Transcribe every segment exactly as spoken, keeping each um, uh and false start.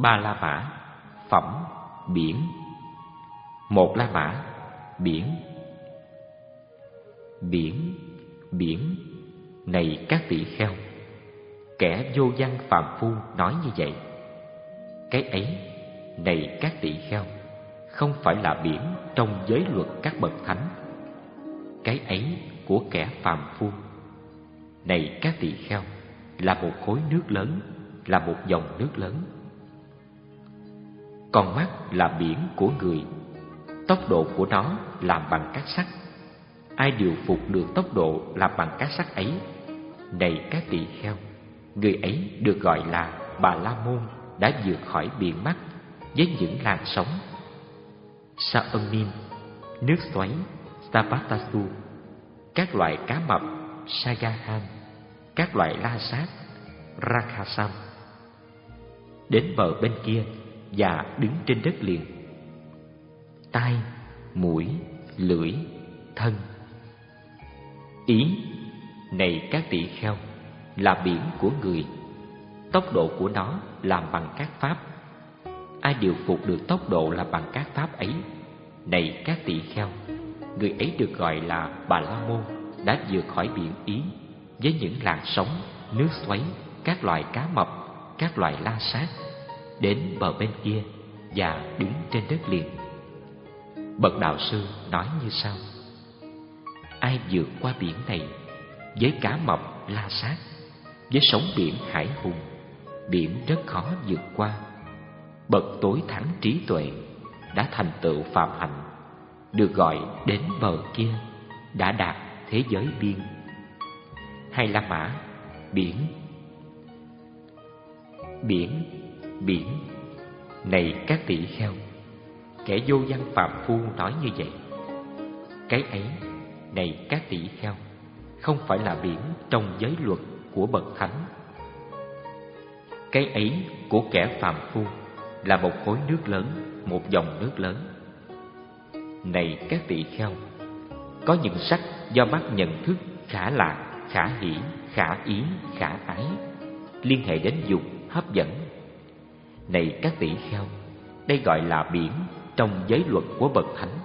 Ba la mã, phẩm, biển. Một la mã, biển. Biển, biển, này các tỷ kheo, kẻ vô văn phàm phu nói như vậy. Cái ấy, này các tỷ kheo, không phải là biển trong giới luật các bậc thánh. Cái ấy của kẻ phàm phu, này các tỷ kheo, là một khối nước lớn, là một dòng nước lớn. Con mắt là biển của người, tốc độ của nó làm bằng cát sắt. Ai điều phục được tốc độ làm bằng cát sắt ấy, này các tỳ kheo, người ấy được gọi là Bà La Môn đã vượt khỏi biển mắt với những làn sóng. Saonim, nước xoáy, Savatasu, các loại cá mập, Sagahan, các loại la sát, Rakhasam, đến bờ bên kia và đứng trên đất liền. Tai, mũi, lưỡi, thân. Ý, này các tỷ kheo, là biển của người, tốc độ của nó làm bằng các pháp. Ai điều phục được tốc độ làm bằng các pháp ấy, này các tỷ kheo, người ấy được gọi là Bà La Môn đã vượt khỏi biển ý với những làn sóng, nước xoáy, các loài cá mập, các loài la sát, đến bờ bên kia và đứng trên đất liền. Bậc đạo sư nói như sau: ai vượt qua biển này với cá mập la sát, với sóng biển hải hùng, biển rất khó vượt qua. Bậc tối thắng trí tuệ đã thành tựu phạm hạnh, được gọi đến bờ kia, đã đạt thế giới biên. Hay La Mã, biển. Biển, biển, này các tỷ kheo, kẻ vô văn phàm phu nói như vậy. Cái ấy, này các tỷ kheo, không phải là biển trong giới luật của bậc thánh. Cái ấy của kẻ phàm phu là một khối nước lớn, một dòng nước lớn. Này các tỷ kheo, có những sắc do mắt nhận thức khả lạc, khả hỷ, khả ý, khả ái, liên hệ đến dục, hấp dẫn. Này các tỷ kheo, đây gọi là biển trong giới luật của bậc thánh.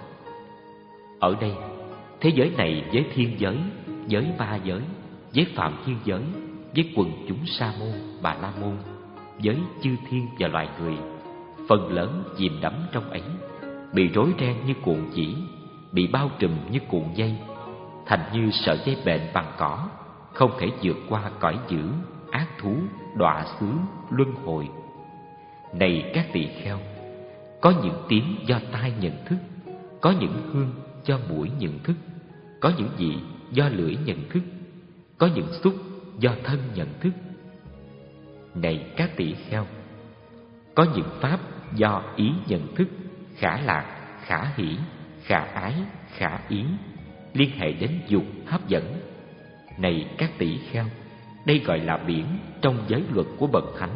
Ở đây, thế giới này với thiên giới, với ba giới, với phạm thiên giới, với quần chúng sa môn, bà la môn, với chư thiên và loài người, phần lớn chìm đắm trong ấy, bị rối ren như cuộn chỉ, bị bao trùm như cuộn dây, thành như sợi dây bện bằng cỏ, không thể vượt qua cõi dữ, ác thú, đọa xứ, luân hồi. Này các tỳ kheo, có những tiếng do tai nhận thức, có những hương do mũi nhận thức, có những vị do lưỡi nhận thức, có những xúc do thân nhận thức. Này các tỳ kheo, có những pháp do ý nhận thức, khả lạc, khả hỷ, khả ái, khả ý, liên hệ đến dục, hấp dẫn. Này các tỷ kheo, đây gọi là biển trong giới luật của bậc thánh.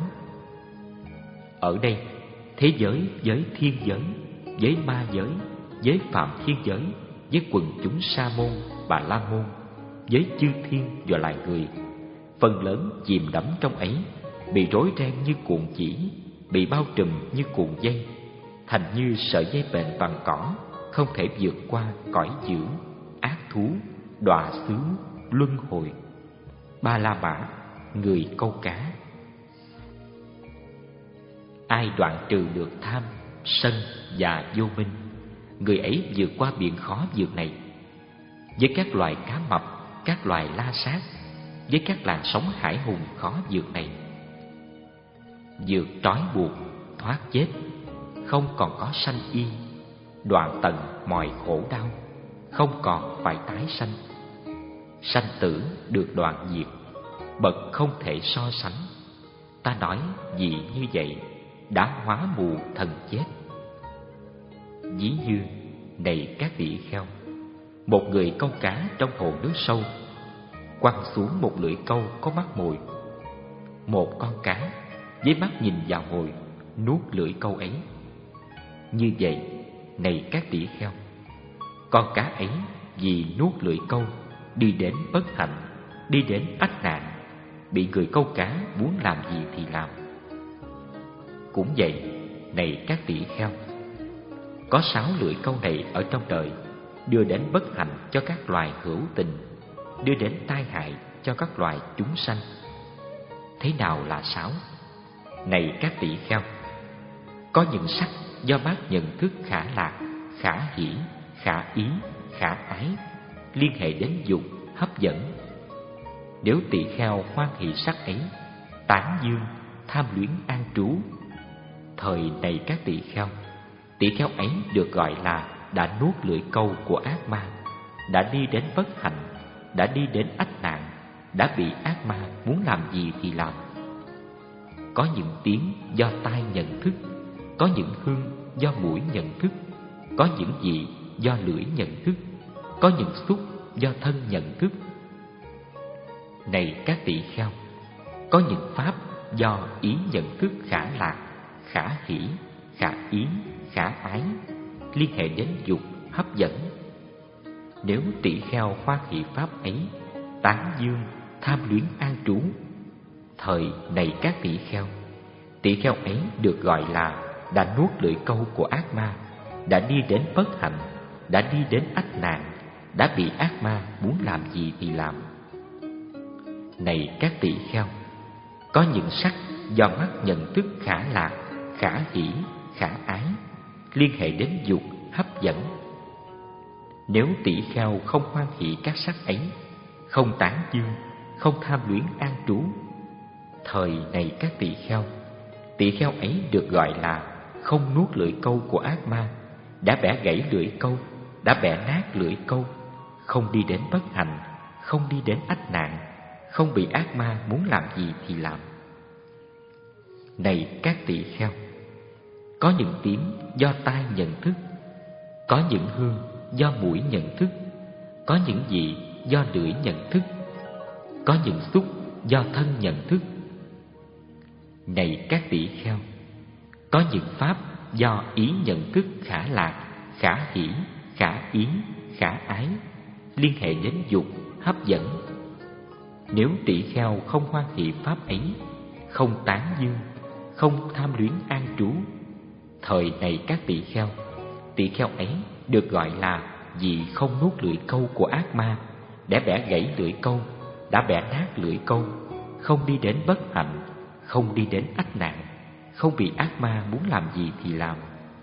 Ở đây, thế giới với thiên giới, với ma giới, với phạm thiên giới, với quần chúng sa môn, bà la môn, với chư thiên và loài người, phần lớn chìm đắm trong ấy, bị rối ren như cuộn chỉ, bị bao trùm như cuộn dây, thành như sợi dây bện bằng cỏ, không thể vượt qua cõi dữ, ác thú, đọa xứ, luân hồi. Ba la mã, người câu cá. Ai đoạn trừ được tham, sân và vô minh, người ấy vượt qua biển khó vượt này. Với các loài cá mập, các loài la sát, với các làn sóng hải hùng khó vượt này, vượt trói buộc, thoát chết, không còn có sanh y, đoạn tận mọi khổ đau, không còn phải tái sanh. Sanh tử được đoạn diệt, bậc không thể so sánh. Ta nói vì như vậy đã hóa mù thần chết. Ví như, này các tỷ kheo, một người câu cá trong hồ nước sâu, quăng xuống một lưỡi câu có mắt mồi. Một con cá với mắt nhìn vào mồi, nuốt lưỡi câu ấy. Như vậy, này các tỷ kheo, con cá ấy vì nuốt lưỡi câu, đi đến bất hạnh, đi đến ách nạn, bị người câu cá muốn làm gì thì làm. cũng vậy, này các tỷ kheo. Có sáu lưỡi câu này ở trong đời, đưa đến bất hạnh cho các loài hữu tình, đưa đến tai hại cho các loài chúng sanh. Thế nào là sáu? Này các tỷ kheo, có những sắc do mắt nhận thức khả lạc, khả hỷ, khả ý, khả ái, liên hệ đến dục, hấp dẫn. Nếu tỷ kheo hoan hỷ sắc ấy, tán dương, tham luyến an trú, thời này các tỷ kheo, tỷ kheo ấy được gọi là đã nuốt lưỡi câu của ác ma, đã đi đến bất hạnh, đã đi đến ách nạn, đã bị ác ma muốn làm gì thì làm. Có những tiếng do tai nhận thức, có những hương do mũi nhận thức, có những vị do lưỡi nhận thức, có những xúc do thân nhận thức. Này các tỷ kheo, có những pháp do ý nhận thức khả lạc, khả hỷ, khả ý, khả ái, liên hệ đến dục, hấp dẫn. Nếu tỷ kheo hoan hỷ pháp ấy, tán dương, tham luyến an trú, thời này các tỷ kheo, tỷ kheo ấy được gọi là đã nuốt lưỡi câu của ác ma, đã đi đến bất hạnh, đã đi đến ách nạn, đã bị ác ma muốn làm gì thì làm. Này các tỷ kheo, có những sắc do mắt nhận thức khả lạc, khả hỷ, khả ái, liên hệ đến dục, hấp dẫn. Nếu tỷ kheo không hoan hỷ các sắc ấy, không tán dương, không tham luyến an trú, thời này các tỷ kheo, tỷ kheo ấy được gọi là không nuốt lưỡi câu của ác ma, đã bẻ gãy lưỡi câu, đã bẻ nát lưỡi câu, không đi đến bất hạnh, không đi đến ách nạn, không bị ác ma muốn làm gì thì làm. Này các tỷ kheo, có những tiếng do tai nhận thức, có những hương do mũi nhận thức, có những vị do lưỡi nhận thức, có những xúc do thân nhận thức. Này các tỷ kheo, có những pháp do ý nhận thức khả lạc, khả hỷ, khả ý, khả ái, liên hệ đến dục, hấp dẫn. Nếu tỷ kheo không hoan hỷ pháp ấy, không tán dương, không tham luyến an trú, thời này các tỷ kheo, tỷ kheo ấy được gọi là vì không nuốt lưỡi câu của ác ma, đã bẻ gãy lưỡi câu, đã bẻ nát lưỡi câu, không đi đến bất hạnh, không đi đến ách nạn, không bị ác ma muốn làm gì thì làm.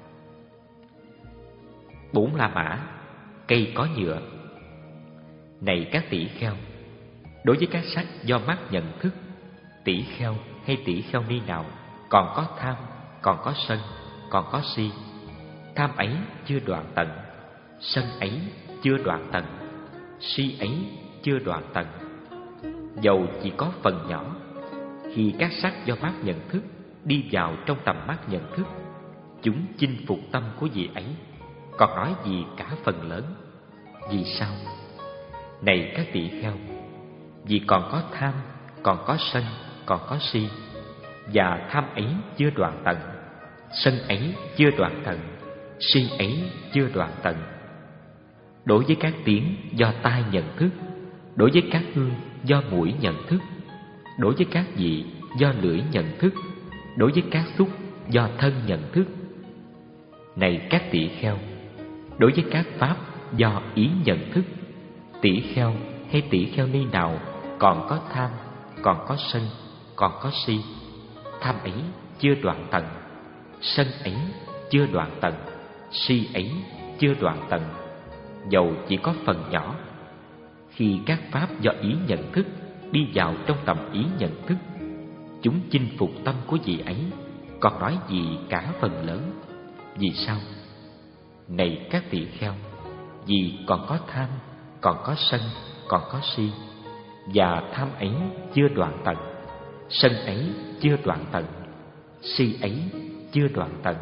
Bốn La Mã, cây có nhựa. Này các tỷ kheo, đối với các sắc do mắt nhận thức, tỷ kheo hay tỷ kheo ni nào còn có tham, còn có sân, còn có si, tham ấy chưa đoạn tận, sân ấy chưa đoạn tận, si ấy chưa đoạn tận, dầu chỉ có phần nhỏ, khi các sắc do mắt nhận thức đi vào trong tầm mắt nhận thức, chúng chinh phục tâm của vị ấy, còn nói gì cả phần lớn. Vì sao? Này các tỷ kheo, vì còn có tham, còn có sân, còn có si, và tham ấy chưa đoạn tận, sân ấy chưa đoạn tận, si ấy chưa đoạn tận. Đối với các tiếng do tai nhận thức, đối với các hương do mũi nhận thức, đối với các vị do lưỡi nhận thức, đối với các xúc do thân nhận thức. Này các tỷ kheo, đối với các pháp do ý nhận thức, tỷ kheo hay tỷ kheo ni nào còn có tham, còn có sân, còn có si, tham ấy chưa đoạn tận, sân ấy chưa đoạn tận, si ấy chưa đoạn tận, dầu chỉ có phần nhỏ, khi các pháp do ý nhận thức đi vào trong tầm ý nhận thức, chúng chinh phục tâm của vị ấy, còn nói gì cả phần lớn. Vì sao? Này các tỷ kheo, vì còn có tham, còn có sân, còn có si, và tham ấy chưa đoạn tận, sân ấy chưa đoạn tận, si ấy chưa đoạn tận.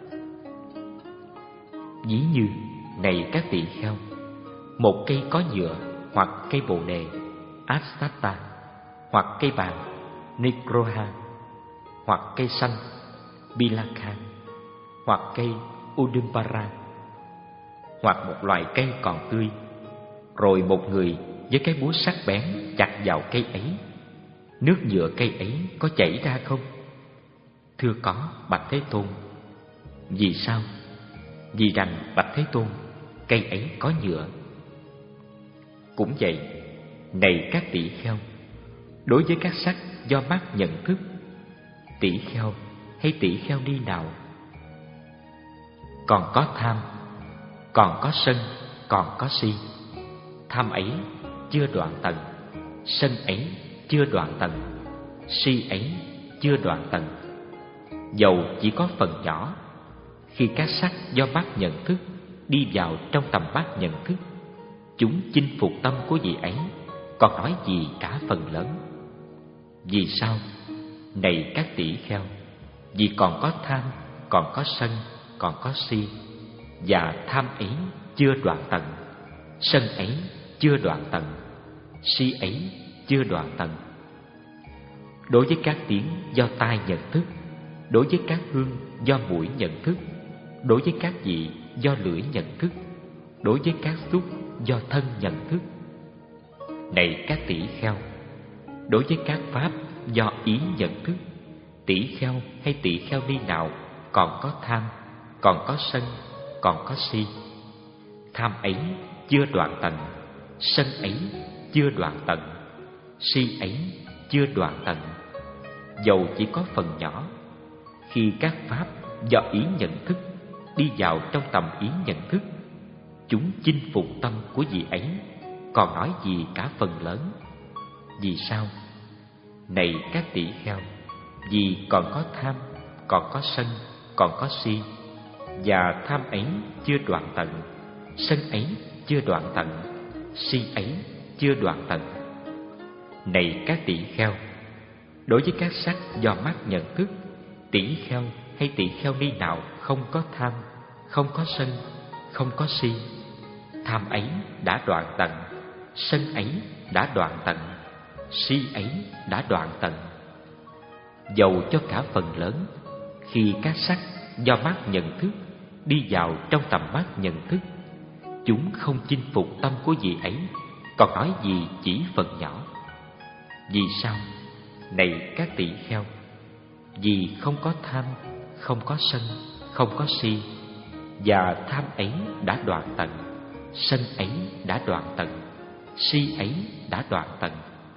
Ví như, này các tỷ kheo, một cây có nhựa hoặc cây bồ đề Astata, hoặc cây bàn Nikroha, hoặc cây xanh Bilaka, hoặc cây Udumpara, hoặc một loài cây còn tươi, rồi một người với cái búa sắc bén chặt vào cây ấy, nước nhựa cây ấy có chảy ra không? Thưa có, bạch Thế Tôn. Vì sao? Vì rằng bạch Thế Tôn, cây ấy có nhựa. Cũng vậy, này các tỷ kheo, đối với các sắc do mắt nhận thức, tỷ kheo hay tỷ kheo ni nào còn có tham, còn có sân, còn có si, tham ấy chưa đoạn tận, sân ấy chưa đoạn tận, si ấy chưa đoạn tận, dầu chỉ có phần nhỏ, khi các sắc do mắt nhận thức đi vào trong tầm mắt nhận thức, chúng chinh phục tâm của vị ấy, còn nói gì cả phần lớn. Vì sao? Này các tỷ kheo, vì còn có tham, còn có sân, còn có si, và tham ấy chưa đoạn tận, sân ấy chưa đoạn tận, si ấy chưa đoạn tận. Đối với các tiếng do tai nhận thức, đối với các hương do mũi nhận thức, đối với các vị do lưỡi nhận thức, đối với các xúc do thân nhận thức. Này các tỷ kheo, đối với các pháp do ý nhận thức, tỷ kheo hay tỷ kheo ni nào còn có tham, còn có sân, còn có si, tham ấy chưa đoạn tận, sân ấy chưa đoạn tận, si ấy chưa đoạn tận, dầu chỉ có phần nhỏ, khi các pháp do ý nhận thức đi vào trong tầm ý nhận thức, chúng chinh phục tâm của vị ấy, còn nói gì cả phần lớn. Vì sao? Này các tỷ kheo, vì còn có tham, còn có sân, còn có si, và tham ấy chưa đoạn tận, sân ấy chưa đoạn tận, si ấy chưa đoạn tận. Này các tỷ kheo, đối với các sắc do mắt nhận thức, tỷ kheo hay tỷ kheo ni nào không có tham, không có sân, không có si, tham ấy đã đoạn tận, sân ấy đã đoạn tận, si ấy đã đoạn tận. Dầu cho cả phần lớn, khi các sắc do mắt nhận thức đi vào trong tầm mắt nhận thức, chúng không chinh phục tâm của vị ấy, còn nói gì chỉ phần nhỏ. Vì sao? Này các tỷ kheo, vì không có tham, không có sân, không có si, và tham ấy đã đoạn tận, sân ấy đã đoạn tận, si ấy đã đoạn tận.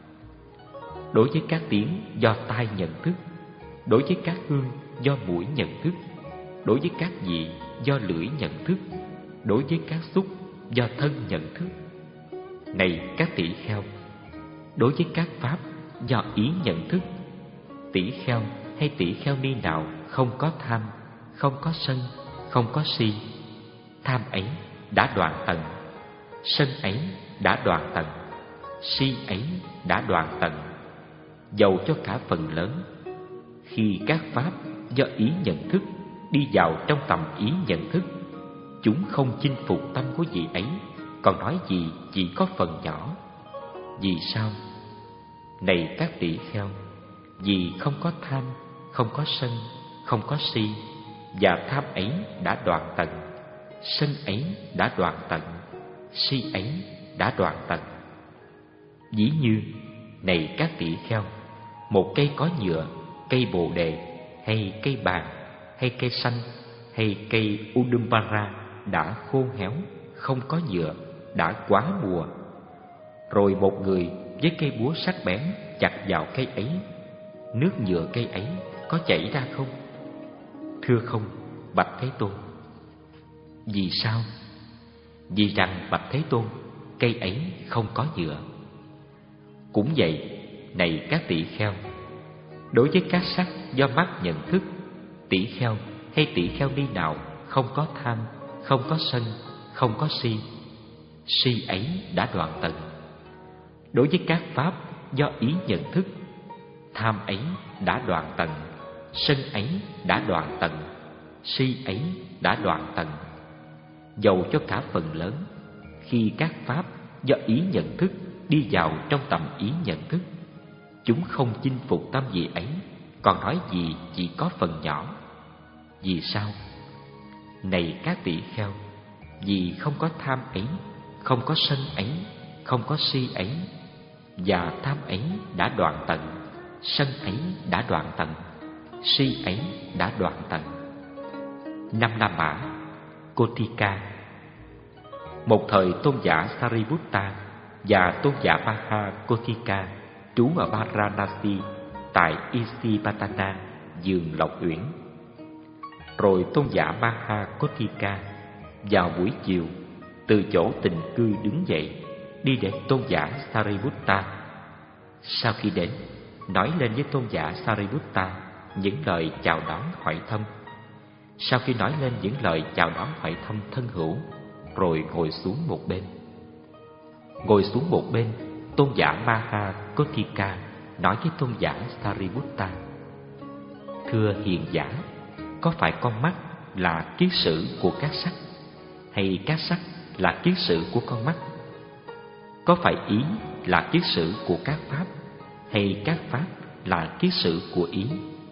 Đối với các tiếng do tai nhận thức, đối với các hương do mũi nhận thức, đối với các vị do lưỡi nhận thức, đối với các xúc do thân nhận thức. Này các tỷ kheo, đối với các pháp do ý nhận thức, tỷ kheo hay tỷ kheo ni nào không có tham, không có sân, không có si, tham ấy đã đoạn tận, sân ấy đã đoạn tận, si ấy đã đoạn tận, dầu cho cả phần lớn, khi các pháp do ý nhận thức đi vào trong tầm ý nhận thức, chúng không chinh phục tâm của vị ấy, còn nói gì chỉ có phần nhỏ. Vì sao? Này các tỷ kheo, vì không có tham, không có sân, không có si, và tham ấy đã đoạn tận, sân ấy đã đoạn tận, si ấy đã đoạn tận. Ví như, này các tỷ kheo, một cây có nhựa, cây bồ đề, hay cây bàng, hay cây xanh, hay cây udumpara đã khô héo, không có nhựa, đã quá mùa. Rồi một người với cây búa sắc bén chặt vào cây ấy, nước nhựa cây ấy có chảy ra không? Thưa không, bạch Thế Tôn. Vì sao? Vì rằng bạch Thế Tôn, cây ấy không có nhựa. Cũng vậy, này các tỷ kheo, đối với các sắc do mắt nhận thức, tỷ kheo hay tỷ kheo ni nào không có tham, không có sân, không có si, si ấy đã đoạn tận. Đối với các pháp do ý nhận thức, tham ấy đã đoạn tận, sân ấy đã đoạn tận, si ấy đã đoạn tận. Dầu cho cả phần lớn, khi các pháp do ý nhận thức đi vào trong tầm ý nhận thức, chúng không chinh phục tâm vị ấy, còn nói gì chỉ có phần nhỏ. Vì sao? Này các tỷ kheo, vì không có tham ấy, không có sân ấy, không có si ấy, và tham ấy đã đoạn tận, sân ấy đã đoạn tận, si ấy đã đoạn tận. Năm La Mã, Kotika. Một thời tôn giả Sariputta và tôn giả Maha Kotika trú ở Varanasi tại Isipatana, vườn Lộc Uyển. Rồi tôn giả Maha Kotika vào buổi chiều từ chỗ tịnh cư đứng dậy, đi đến tôn giả Sariputta. Sau khi đến, nói lên với tôn giả Sariputta những lời chào đón hỏi thăm. Sau khi nói lên những lời chào đón hỏi thăm thân hữu, rồi ngồi xuống một bên. Ngồi xuống một bên, tôn giả Maha Kotika nói với tôn giả Sariputta: Thưa hiền giả, có phải con mắt là kiết sử của các sắc, hay các sắc là kiết sử của con mắt? Có phải ý là kiết sử của các pháp, hay các pháp là kiết sử của ý?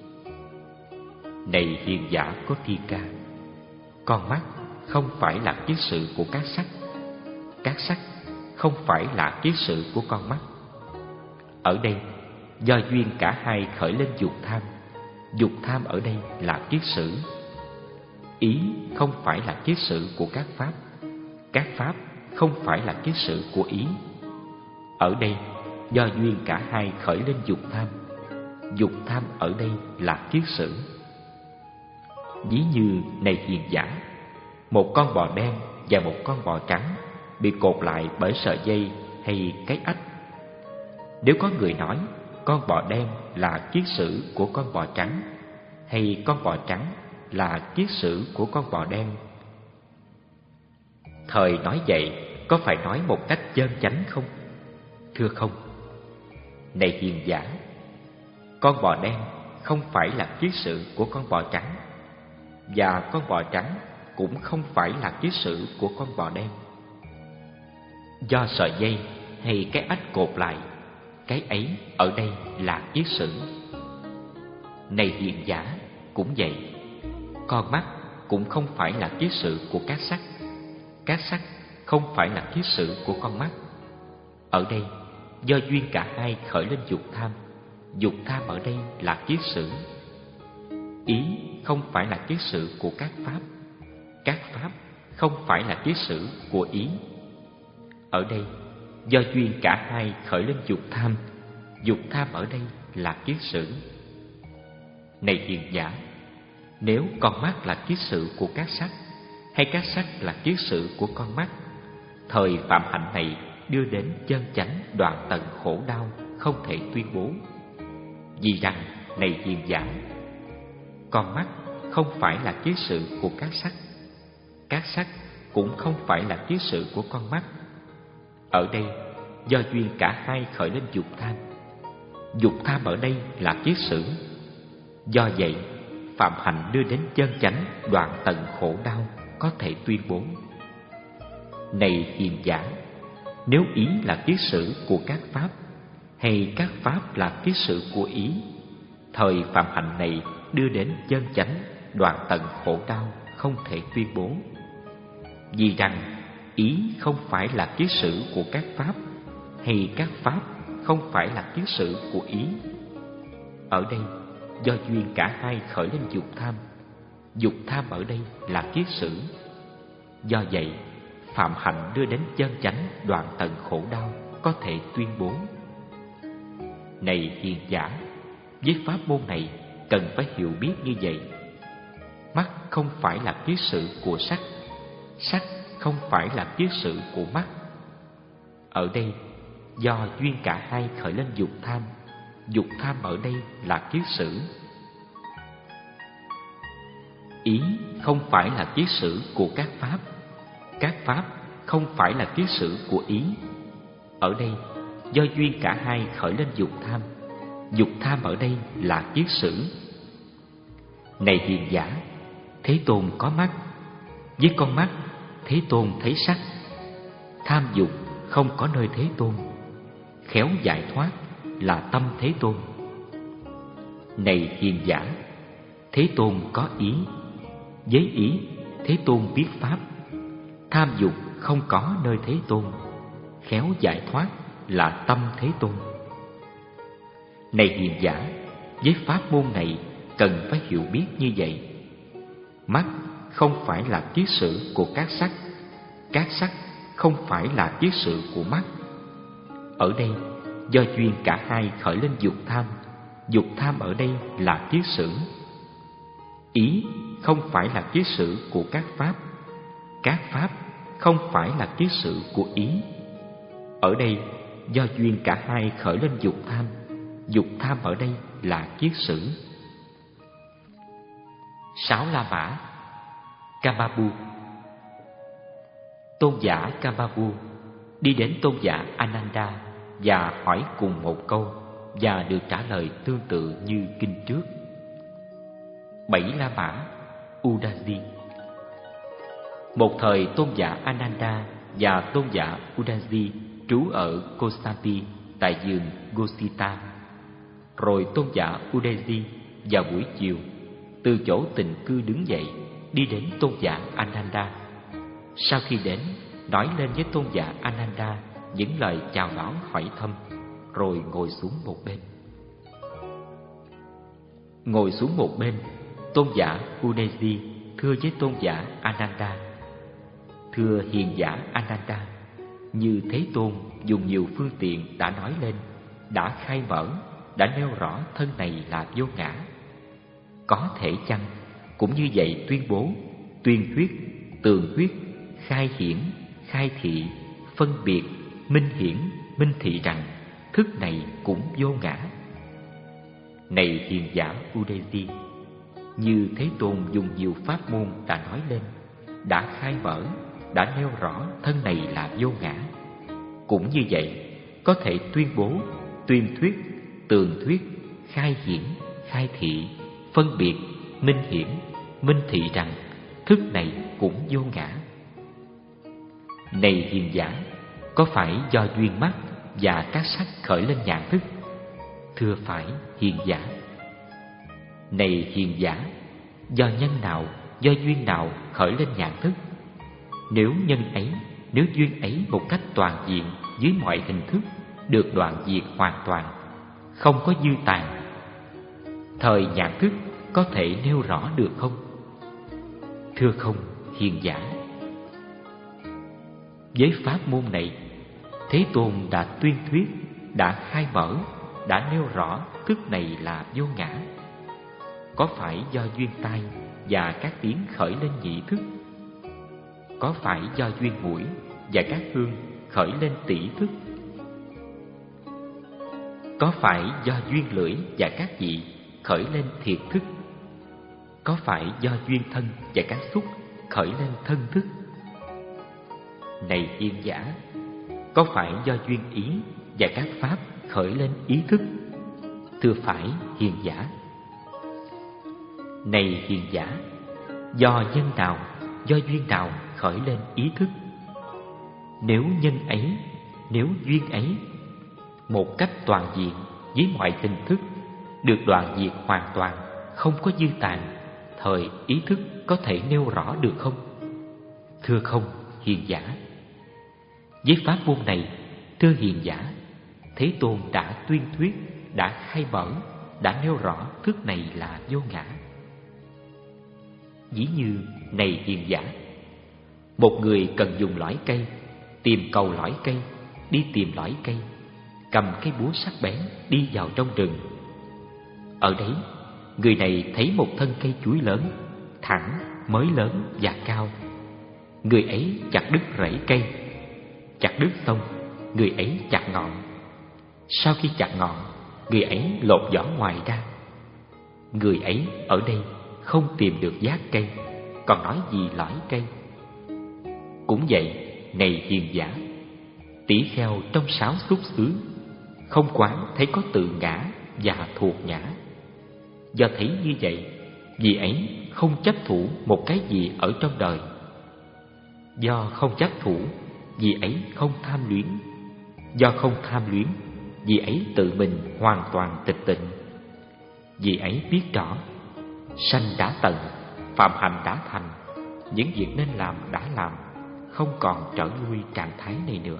Này hiền giả Kotika, con mắt không phải là kiết sử của các sắc, các sắc không phải là kiết sử của con mắt. Ở đây, do duyên cả hai khởi lên dục tham, dục tham ở đây là kiết sử. Ý không phải là kiết sử của các pháp, các pháp không phải là kiết sử của ý. Ở đây, do duyên cả hai khởi lên dục tham, dục tham ở đây là kiết sử. Ví như, này hiền giả, một con bò đen và một con bò trắng bị cột lại bởi sợi dây hay cái ách. Nếu có người nói con bò đen là kiết sử của con bò trắng, hay con bò trắng là kiết sử của con bò đen, thời nói vậy có phải nói một cách chân chánh không? Thưa không. Này hiền giả, con bò đen không phải là kiết sử của con bò trắng, và con bò trắng cũng không phải là kiết sử của con bò đen. Do sợi dây hay cái ách cột lại, cái ấy ở đây là kiết sử. Này hiền giả, cũng vậy, con mắt cũng không phải là kiết sử của các sắc, các sắc không phải là kiết sử của con mắt. Ở đây, do duyên cả hai khởi lên dục tham, dục tham ở đây là kiết sử. Ý không phải là kiết sử của các pháp, các pháp không phải là kiết sử của ý. Ở đây, do duyên cả hai khởi lên dục tham, dục tham ở đây là kiết sử. Này hiền giả, nếu con mắt là kiết sử của các sắc, hay các sắc là kiết sử của con mắt, thời phạm hạnh này đưa đến chân chánh đoạn tận khổ đau không thể tuyên bố. Vì rằng, này hiền giả, con mắt không phải là kiết sử của các sắc, các sắc cũng không phải là kiết sử của con mắt. Ở đây, do duyên cả hai khởi lên dục tham, dục tham ở đây là kiết sử. Do vậy, phạm hạnh đưa đến chân chánh đoạn tận khổ đau có thể tuyên bố. Này hiền giả, nếu ý là kiết sử của các pháp, hay các pháp là kiết sử của ý, thời phạm hạnh này đưa đến chân chánh đoạn tận khổ đau không thể tuyên bố. Vì rằng ý không phải là kiết sử của các pháp, hay các pháp không phải là kiết sử của ý. Ở đây, do duyên cả hai khởi lên dục tham, dục tham ở đây là kiết sử. Do vậy, phạm hạnh đưa đến chân chánh đoạn tận khổ đau có thể tuyên bố. Này hiền giả, với pháp môn này cần phải hiểu biết như vậy. Mắt không phải là kiết sử của sắc, sắc không phải là kiết sử của mắt. Ở đây, do duyên cả hai khởi lên dục tham, dục tham ở đây là kiết sử. Ý không phải là kiết sử của các pháp, các pháp không phải là kiết sử của ý. Ở đây, do duyên cả hai khởi lên dục tham, dục tham ở đây là kiết sử. Này hiền giả, Thế Tôn có mắt, với con mắt Thế Tôn thấy sắc. Tham dục không có nơi Thế Tôn, khéo giải thoát là tâm Thế Tôn. Này hiền giả, Thế Tôn có ý, với ý Thế Tôn biết pháp. Tham dục không có nơi Thế Tôn, khéo giải thoát là tâm Thế Tôn. Này hiền giả, với pháp môn này cần phải hiểu biết như vậy. Mắt không phải là kiết sử của các sắc, các sắc không phải là kiết sử của mắt. Ở đây do duyên cả hai khởi lên dục tham, dục tham ở đây là kiết sử. Ý không phải là kiết sử của các pháp, các pháp không phải là kiết sử của ý. Ở đây do duyên cả hai khởi lên dục tham, dục tham ở đây là kiết sử. Sáu La Mã. Kamabu. Tôn giả Kamabu đi đến tôn giả Ananda và hỏi cùng một câu, và được trả lời tương tự như kinh trước. Bảy La Mã. Udazi. Một thời tôn giả Ananda và tôn giả Udazi trú ở Kosambi tại vườn Gosita. Rồi tôn giả Udazi vào buổi chiều từ chỗ tịnh cư đứng dậy, đi đến tôn giả Ananda. Sau khi đến, nói lên với tôn giả Ananda những lời chào đón hỏi thăm, rồi ngồi xuống một bên. Ngồi xuống một bên, tôn giả Udazi thưa với tôn giả Ananda: Thưa hiền giả Ananda, như Thế Tôn dùng nhiều phương tiện đã nói lên, đã khai mở, đã nêu rõ thân này là vô ngã. Có thể chăng cũng như vậy tuyên bố, tuyên thuyết, tường thuyết, khai hiển, khai thị, phân biệt, minh hiển, minh thị rằng thức này cũng vô ngã. Này hiền giả Udazi, như Thế Tôn dùng nhiều pháp môn đã nói lên, đã khai mở, đã nêu rõ thân này là vô ngã. Cũng như vậy, có thể tuyên bố, tuyên thuyết, tường thuyết, khai hiển, khai thị, phân biệt, minh hiển, minh thị rằng thức này cũng vô ngã. Này hiền giả, có phải do duyên mắt và các sắc khởi lên nhãn thức? Thưa phải, hiền giả. Này hiền giả, do nhân nào, do duyên nào khởi lên nhãn thức? Nếu nhân ấy, nếu duyên ấy một cách toàn diện dưới mọi hình thức được đoạn diệt hoàn toàn, không có dư tàn, thời nhãn thức có thể nêu rõ được không? Thưa không, hiền giả. Với pháp môn này, Thế Tôn đã tuyên thuyết, đã khai mở, đã nêu rõ thức này là vô ngã. Có phải do duyên tai và các tiếng khởi lên nhị thức? Có phải do duyên mũi và các hương khởi lên tỷ thức? Có phải do duyên lưỡi và các vị khởi lên thiệt thức? Có phải do duyên thân và các xúc khởi lên thân thức? Này hiền giả, có phải do duyên ý và các pháp khởi lên ý thức? Thưa phải, hiền giả. Này hiền giả, do nhân nào, do duyên nào khởi lên ý thức? Nếu nhân ấy, nếu duyên ấy, một cách toàn diện với mọi hình thức được đoạn diệt hoàn toàn, không có dư tàn, thời ý thức có thể nêu rõ được không? Thưa không, hiền giả. Với pháp môn này, thưa hiền giả, Thế Tôn đã tuyên thuyết, đã khai mở, đã nêu rõ thức này là vô ngã. Ví như, này hiền giả, một người cần dùng lõi cây, tìm cầu lõi cây, đi tìm lõi cây, cầm cây búa sắc bén đi vào trong rừng. Ở đấy, người này thấy một thân cây chuối lớn, thẳng, mới lớn và cao. Người ấy chặt đứt rễ cây. Chặt đứt xong, người ấy chặt ngọn. Sau khi chặt ngọn, người ấy lột vỏ ngoài ra. Người ấy ở đây không tìm được giác cây, còn nói gì lõi cây. Cũng vậy, này hiền giả, tỷ kheo trong sáu xúc xứ không quán thấy có tự ngã và thuộc ngã. Do thấy như vậy, vì ấy không chấp thủ một cái gì ở trong đời. Do không chấp thủ, vì ấy không tham luyến. Do không tham luyến, vì ấy tự mình hoàn toàn tịch tịnh. Vì ấy biết rõ, sanh đã tận, phạm hành đã thành, những việc nên làm đã làm, không còn trở lui trạng thái này nữa.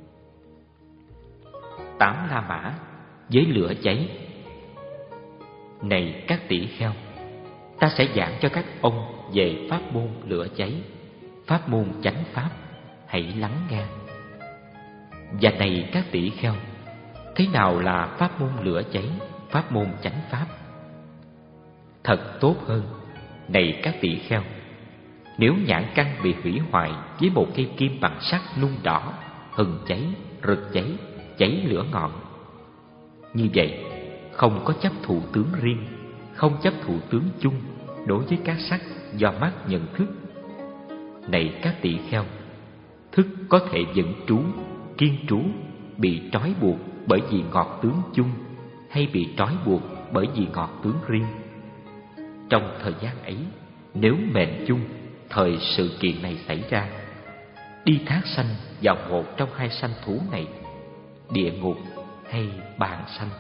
Tám La Mã với lửa cháy. Này các tỷ kheo, ta sẽ giảng cho các ông về pháp môn lửa cháy, pháp môn chánh pháp, hãy lắng nghe. Và này các tỷ kheo, thế nào là pháp môn lửa cháy, pháp môn chánh pháp? Thật tốt hơn, này các tỷ kheo, nếu nhãn căn bị hủy hoại với một cây kim bằng sắt nung đỏ, hừng cháy, rực cháy, cháy lửa ngọn. Như vậy, không có chấp thụ tướng riêng, không chấp thụ tướng chung đối với các sắc do mắt nhận thức. Này các tỷ kheo, thức có thể vững trú, kiên trú, bị trói buộc bởi vì ngọt tướng chung hay bị trói buộc bởi vì ngọt tướng riêng. Trong thời gian ấy, nếu mệnh chung, thời sự kiện này xảy ra, đi thác sanh vào một trong hai sanh thú này, địa ngục hay bàn sanh.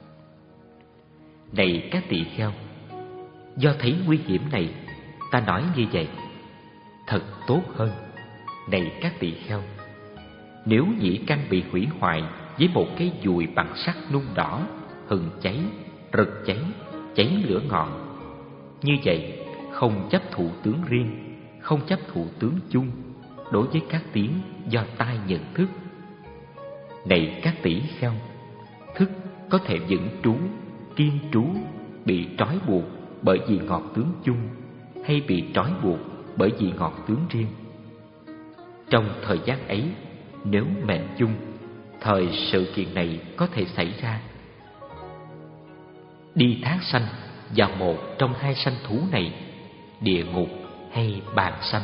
Này các tỳ kheo, do thấy nguy hiểm này, ta nói như vậy. Thật tốt hơn, này các tỳ kheo, nếu nhĩ căn bị hủy hoại với một cái dùi bằng sắt nung đỏ, hừng cháy, rực cháy, cháy lửa ngọn. Như vậy, không chấp thụ tướng riêng, không chấp thụ tướng chung đối với các tiếng do tai nhận thức. Này các tỷ kheo, thức có thể vững trú, kiên trú, bị trói buộc bởi vì ngọt tướng chung hay bị trói buộc bởi vì ngọt tướng riêng. Trong thời gian ấy, nếu mệnh chung, thời sự kiện này có thể xảy ra, đi thác sanh vào một trong hai sanh thú này, địa ngục hay bàn sanh.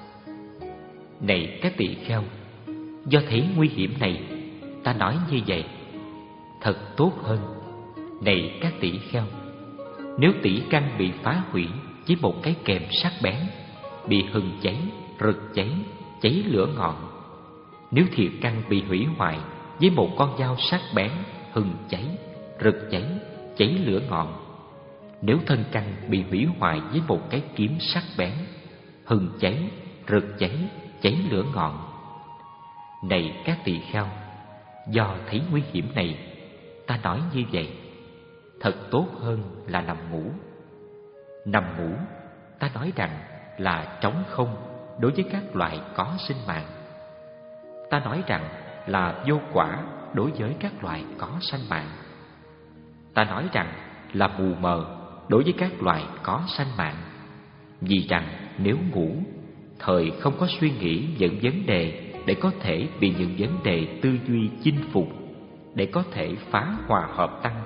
Này các tỳ kheo, do thấy nguy hiểm này, ta nói như vậy. Thật tốt hơn, này các tỷ kheo, nếu tỷ căn bị phá hủy với một cái kềm sắc bén, bị hừng cháy, rực cháy, cháy lửa ngọn. Nếu thiệt căn bị hủy hoại với một con dao sắc bén, hừng cháy, rực cháy, cháy lửa ngọn. Nếu thân căn bị hủy hoại với một cái kiếm sắc bén, hừng cháy, rực cháy, cháy lửa ngọn. Này các tỳ kheo, do thấy nguy hiểm này, ta nói như vậy. Thật tốt hơn là nằm ngủ. Nằm ngủ, ta nói rằng là trống không đối với các loài có sinh mạng. Ta nói rằng là vô quả đối với các loài có sanh mạng. Ta nói rằng là mù mờ đối với các loài có sanh mạng. Vì rằng nếu ngủ, thời không có suy nghĩ những vấn đề để có thể bị những vấn đề tư duy chinh phục, để có thể phá hòa hợp tăng.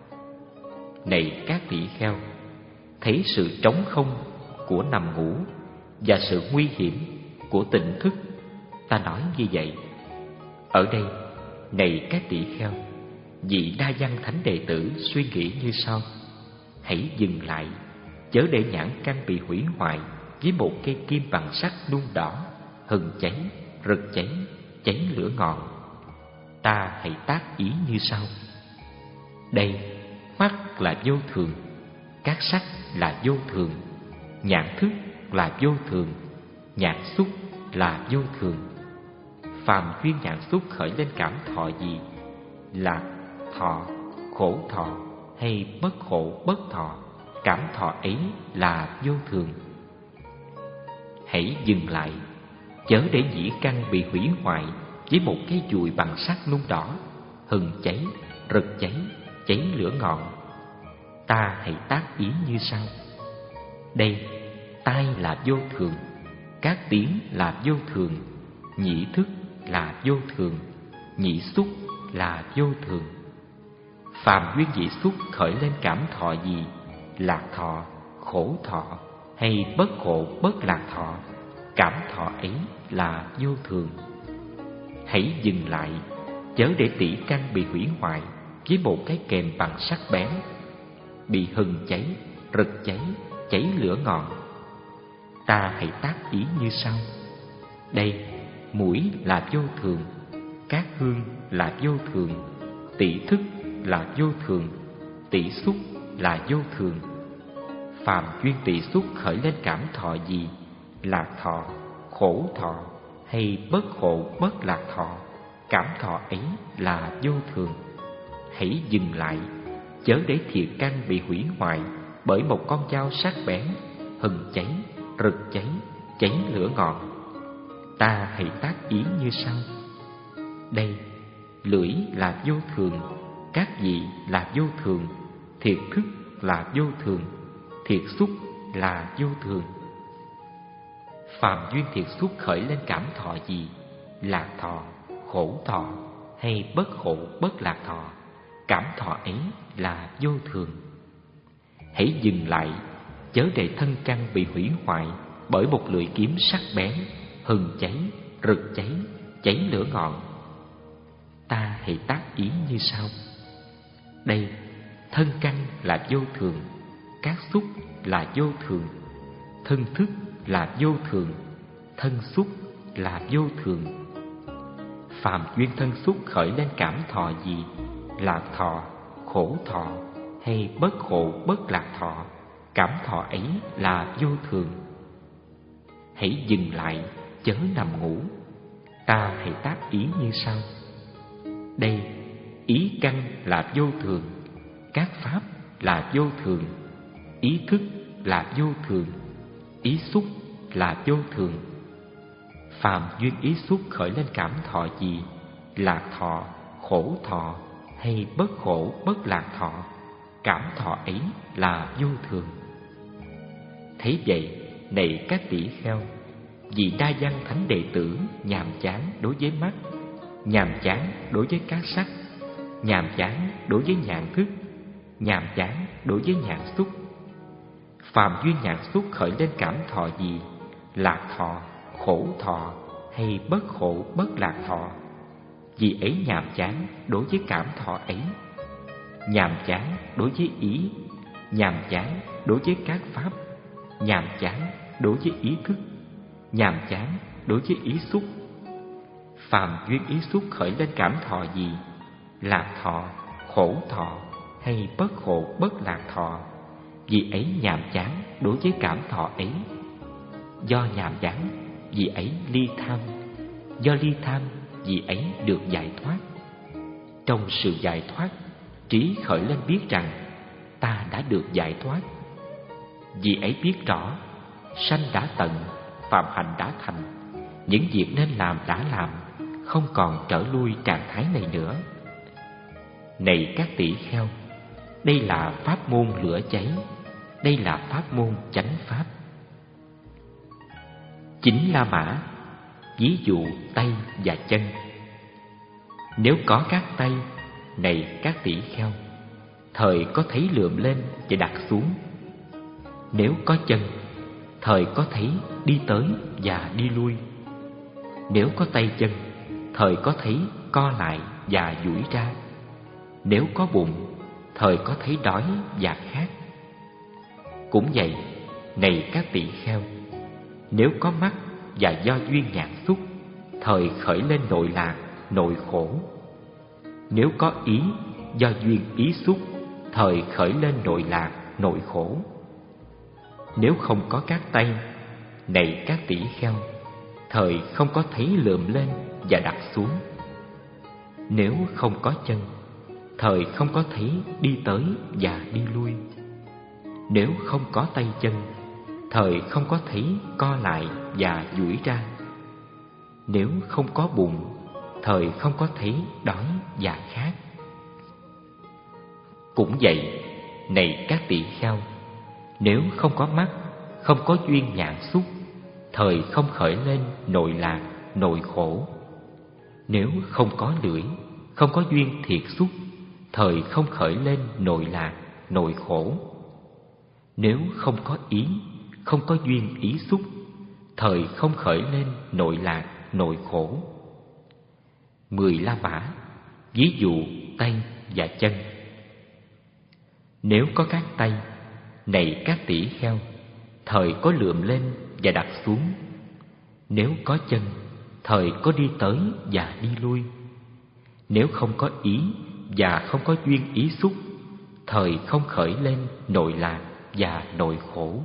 Này các tỷ kheo, thấy sự trống không của nằm ngủ và sự nguy hiểm của tỉnh thức, ta nói như vậy. Ở đây, này các tỷ kheo, vị Đa Văn Thánh đệ tử suy nghĩ như sau: hãy dừng lại, chớ để nhãn căn bị hủy hoại với một cây kim bằng sắt nung đỏ, hừng cháy, rực cháy, cháy lửa ngọn. Ta hãy tác ý như sau: đây, mắt là vô thường, các sắc là vô thường, nhãn thức là vô thường, nhãn xúc là vô thường. Phàm duyên nhãn xúc khởi lên cảm thọ gì, lạc thọ, khổ thọ hay bất khổ bất thọ, cảm thọ ấy là vô thường. Hãy dừng lại, chớ để nhĩ căn bị hủy hoại với một cái dùi bằng sắt nung đỏ, hừng cháy, rực cháy, cháy lửa ngọn. Ta hãy tác ý như sau: đây, tai là vô thường, các tiếng là vô thường, nhĩ thức là vô thường, nhĩ xúc là vô thường. Phàm duyên nhĩ xúc khởi lên cảm thọ gì, lạc thọ, khổ thọ hay bất khổ bất lạc thọ, cảm thọ ấy là vô thường. Hãy dừng lại, chớ để tỷ căn bị hủy hoại với một cái kềm bằng sắc bén, bị hừng cháy, rực cháy, cháy lửa ngọn. Ta hãy tác ý như sau: đây, mũi là vô thường, các hương là vô thường, tỷ thức là vô thường, tỷ xúc là vô thường. Phàm duyên tỷ xúc khởi lên cảm thọ gì, lạc thọ, khổ thọ hay bất khổ bất lạc thọ, cảm thọ ấy là vô thường. Hãy dừng lại, chớ để thiệt căn bị hủy hoại bởi một con dao sắc bén, hừng cháy, rực cháy, cháy lửa ngọn. Ta hãy tác ý như sau. Đây, lưỡi là vô thường, các vị là vô thường, thiệt thức là vô thường, thiệt xúc là vô thường. Phàm duyên thiệt xúc khởi lên cảm thọ gì, lạc thọ, khổ thọ hay bất khổ bất lạc thọ, cảm thọ ấy là vô thường. Hãy dừng lại, chớ để thân căn bị hủy hoại bởi một lưỡi kiếm sắc bén, hừng cháy, rực cháy, cháy lửa ngọn. Ta hãy tác ý như sau. Đây, thân căn là vô thường, các xúc là vô thường, thân thức là vô thường, thân xúc là vô thường. Phàm duyên thân xúc khởi lên cảm thọ gì, lạc thọ, khổ thọ hay bất khổ bất lạc thọ, cảm thọ ấy là vô thường. Hãy dừng lại, chớ nằm ngủ. Ta hãy tác ý như sau. Đây, ý căn là vô thường, các pháp là vô thường, ý thức là vô thường, ý xúc là vô thường. Phàm duyên ý xúc khởi lên cảm thọ gì, lạc thọ, khổ thọ hay bất khổ bất lạc thọ, cảm thọ ấy là vô thường. Thế vậy, này các tỷ kheo, vì đa văn thánh đệ tử nhàm chán đối với mắt, nhàm chán đối với các sắc, nhàm chán đối với nhãn thức, nhàm chán đối với nhãn xúc. Phàm duyên nhãn xúc khởi lên cảm thọ gì, lạc thọ, khổ thọ hay bất khổ bất lạc thọ, vì ấy nhàm chán đối với cảm thọ ấy, nhàm chán đối với ý, nhàm chán đối với các pháp, nhàm chán đối với ý thức, nhàm chán đối với ý xúc. Phàm duyên ý xúc khởi lên cảm thọ gì, lạc thọ, khổ thọ hay bất khổ bất lạc thọ, vì ấy nhàm chán đối với cảm thọ ấy. Do nhàm chán, vì ấy ly tham, do ly tham, vì ấy được giải thoát. Trong sự giải thoát, trí khởi lên biết rằng ta đã được giải thoát. Vì ấy biết rõ, sanh đã tận, phạm hạnh đã thành, những việc nên làm đã làm, không còn trở lui trạng thái này nữa. Này các tỷ kheo, đây là pháp môn lửa cháy, đây là pháp môn chánh pháp. Chính La Mã, ví dụ tay và chân. Nếu có các tay, này các tỷ kheo, thời có thấy lượm lên và đặt xuống. Nếu có chân, thời có thấy đi tới và đi lui. Nếu có tay chân, thời có thấy co lại và duỗi ra. Nếu có bụng, thời có thấy đói và khát. Cũng vậy, này các tỷ kheo, nếu có mắt và do duyên nhãn xúc, thời khởi lên nội lạc, nội khổ. Nếu có ý, do duyên ý xúc, thời khởi lên nội lạc, nội khổ. Nếu không có các tay, này các tỷ kheo, thời không có thấy lượm lên và đặt xuống. Nếu không có chân, thời không có thấy đi tới và đi lui. Nếu không có tay chân, thời không có thấy co lại và duỗi ra. Nếu không có bụng, thời không có thấy đói và khát. Cũng vậy, này các tỷ kheo, nếu không có mắt, không có duyên nhãn xúc, thời không khởi lên nội lạc, nội khổ. Nếu không có lưỡi, không có duyên thiệt xúc, thời không khởi lên nội lạc, nội khổ. Nếu không có ý, không có duyên ý xúc, thời không khởi lên nội lạc, nội khổ. Mười La Mã, ví dụ tay và chân. Nếu có các tay, này các tỷ kheo, thời có lượm lên và đặt xuống. Nếu có chân, thời có đi tới và đi lui. Nếu không có ý và không có duyên ý xúc, thời không khởi lên nội lạc và nội khổ.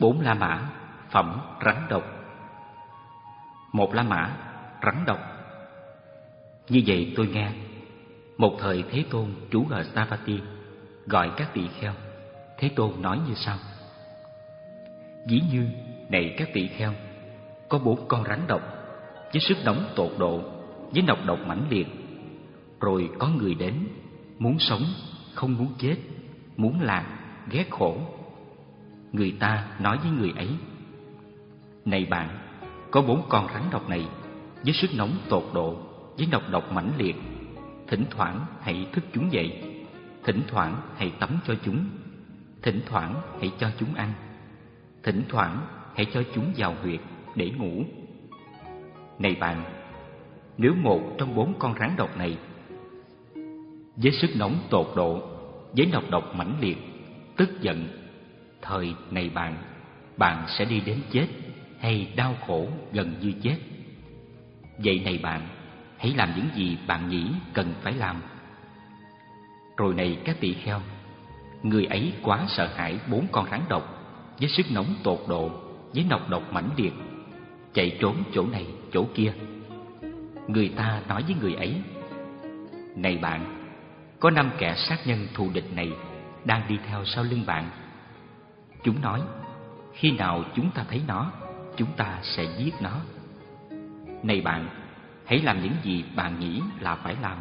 Bốn La Mã, phẩm rắn độc. Một La Mã, rắn độc. Như vậy tôi nghe, một thời Thế Tôn trú ở Savatthi, gọi các tỳ kheo. Thế Tôn nói như sau: Ví như, này các tỳ kheo, có bốn con rắn độc với sức nóng tột độ, với nọc độc mãnh liệt. Rồi có người đến, muốn sống, không muốn chết, muốn lạc, ghét khổ. Người ta nói với người ấy: Này bạn, có bốn con rắn độc này với sức nóng tột độ, với nọc độc mãnh liệt. Thỉnh thoảng hãy thức chúng dậy, thỉnh thoảng hãy tắm cho chúng, thỉnh thoảng hãy cho chúng ăn, thỉnh thoảng hãy cho chúng vào huyệt để ngủ. Này bạn, nếu một trong bốn con rắn độc này với sức nóng tột độ, với nọc độc mãnh liệt, tức giận, thời này bạn, bạn sẽ đi đến chết hay đau khổ gần như chết. Vậy này bạn, hãy làm những gì bạn nghĩ cần phải làm. Rồi này các tỳ kheo, người ấy quá sợ hãi bốn con rắn độc với sức nóng tột độ, với nọc độc mãnh liệt, chạy trốn chỗ này chỗ kia. Người ta nói với người ấy: Này bạn, có năm kẻ sát nhân thù địch này đang đi theo sau lưng bạn. Chúng nói: Khi nào chúng ta thấy nó, chúng ta sẽ giết nó. Này bạn, hãy làm những gì bạn nghĩ là phải làm.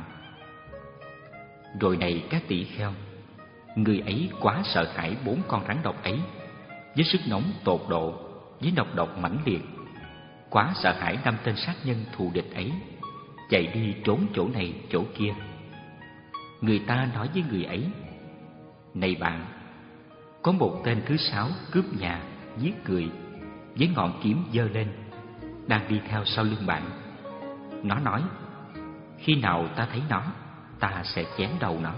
Rồi này các tỳ kheo, người ấy quá sợ hãi bốn con rắn độc ấy với sức nóng tột độ, với nọc độc mãnh liệt, quá sợ hãi năm tên sát nhân thù địch ấy, chạy đi trốn chỗ này chỗ kia. Người ta nói với người ấy: Này bạn, có một tên thứ sáu cướp nhà, giết người, với ngọn kiếm giơ lên, đang đi theo sau lưng bạn. Nó nói: Khi nào ta thấy nó, ta sẽ chém đầu nó.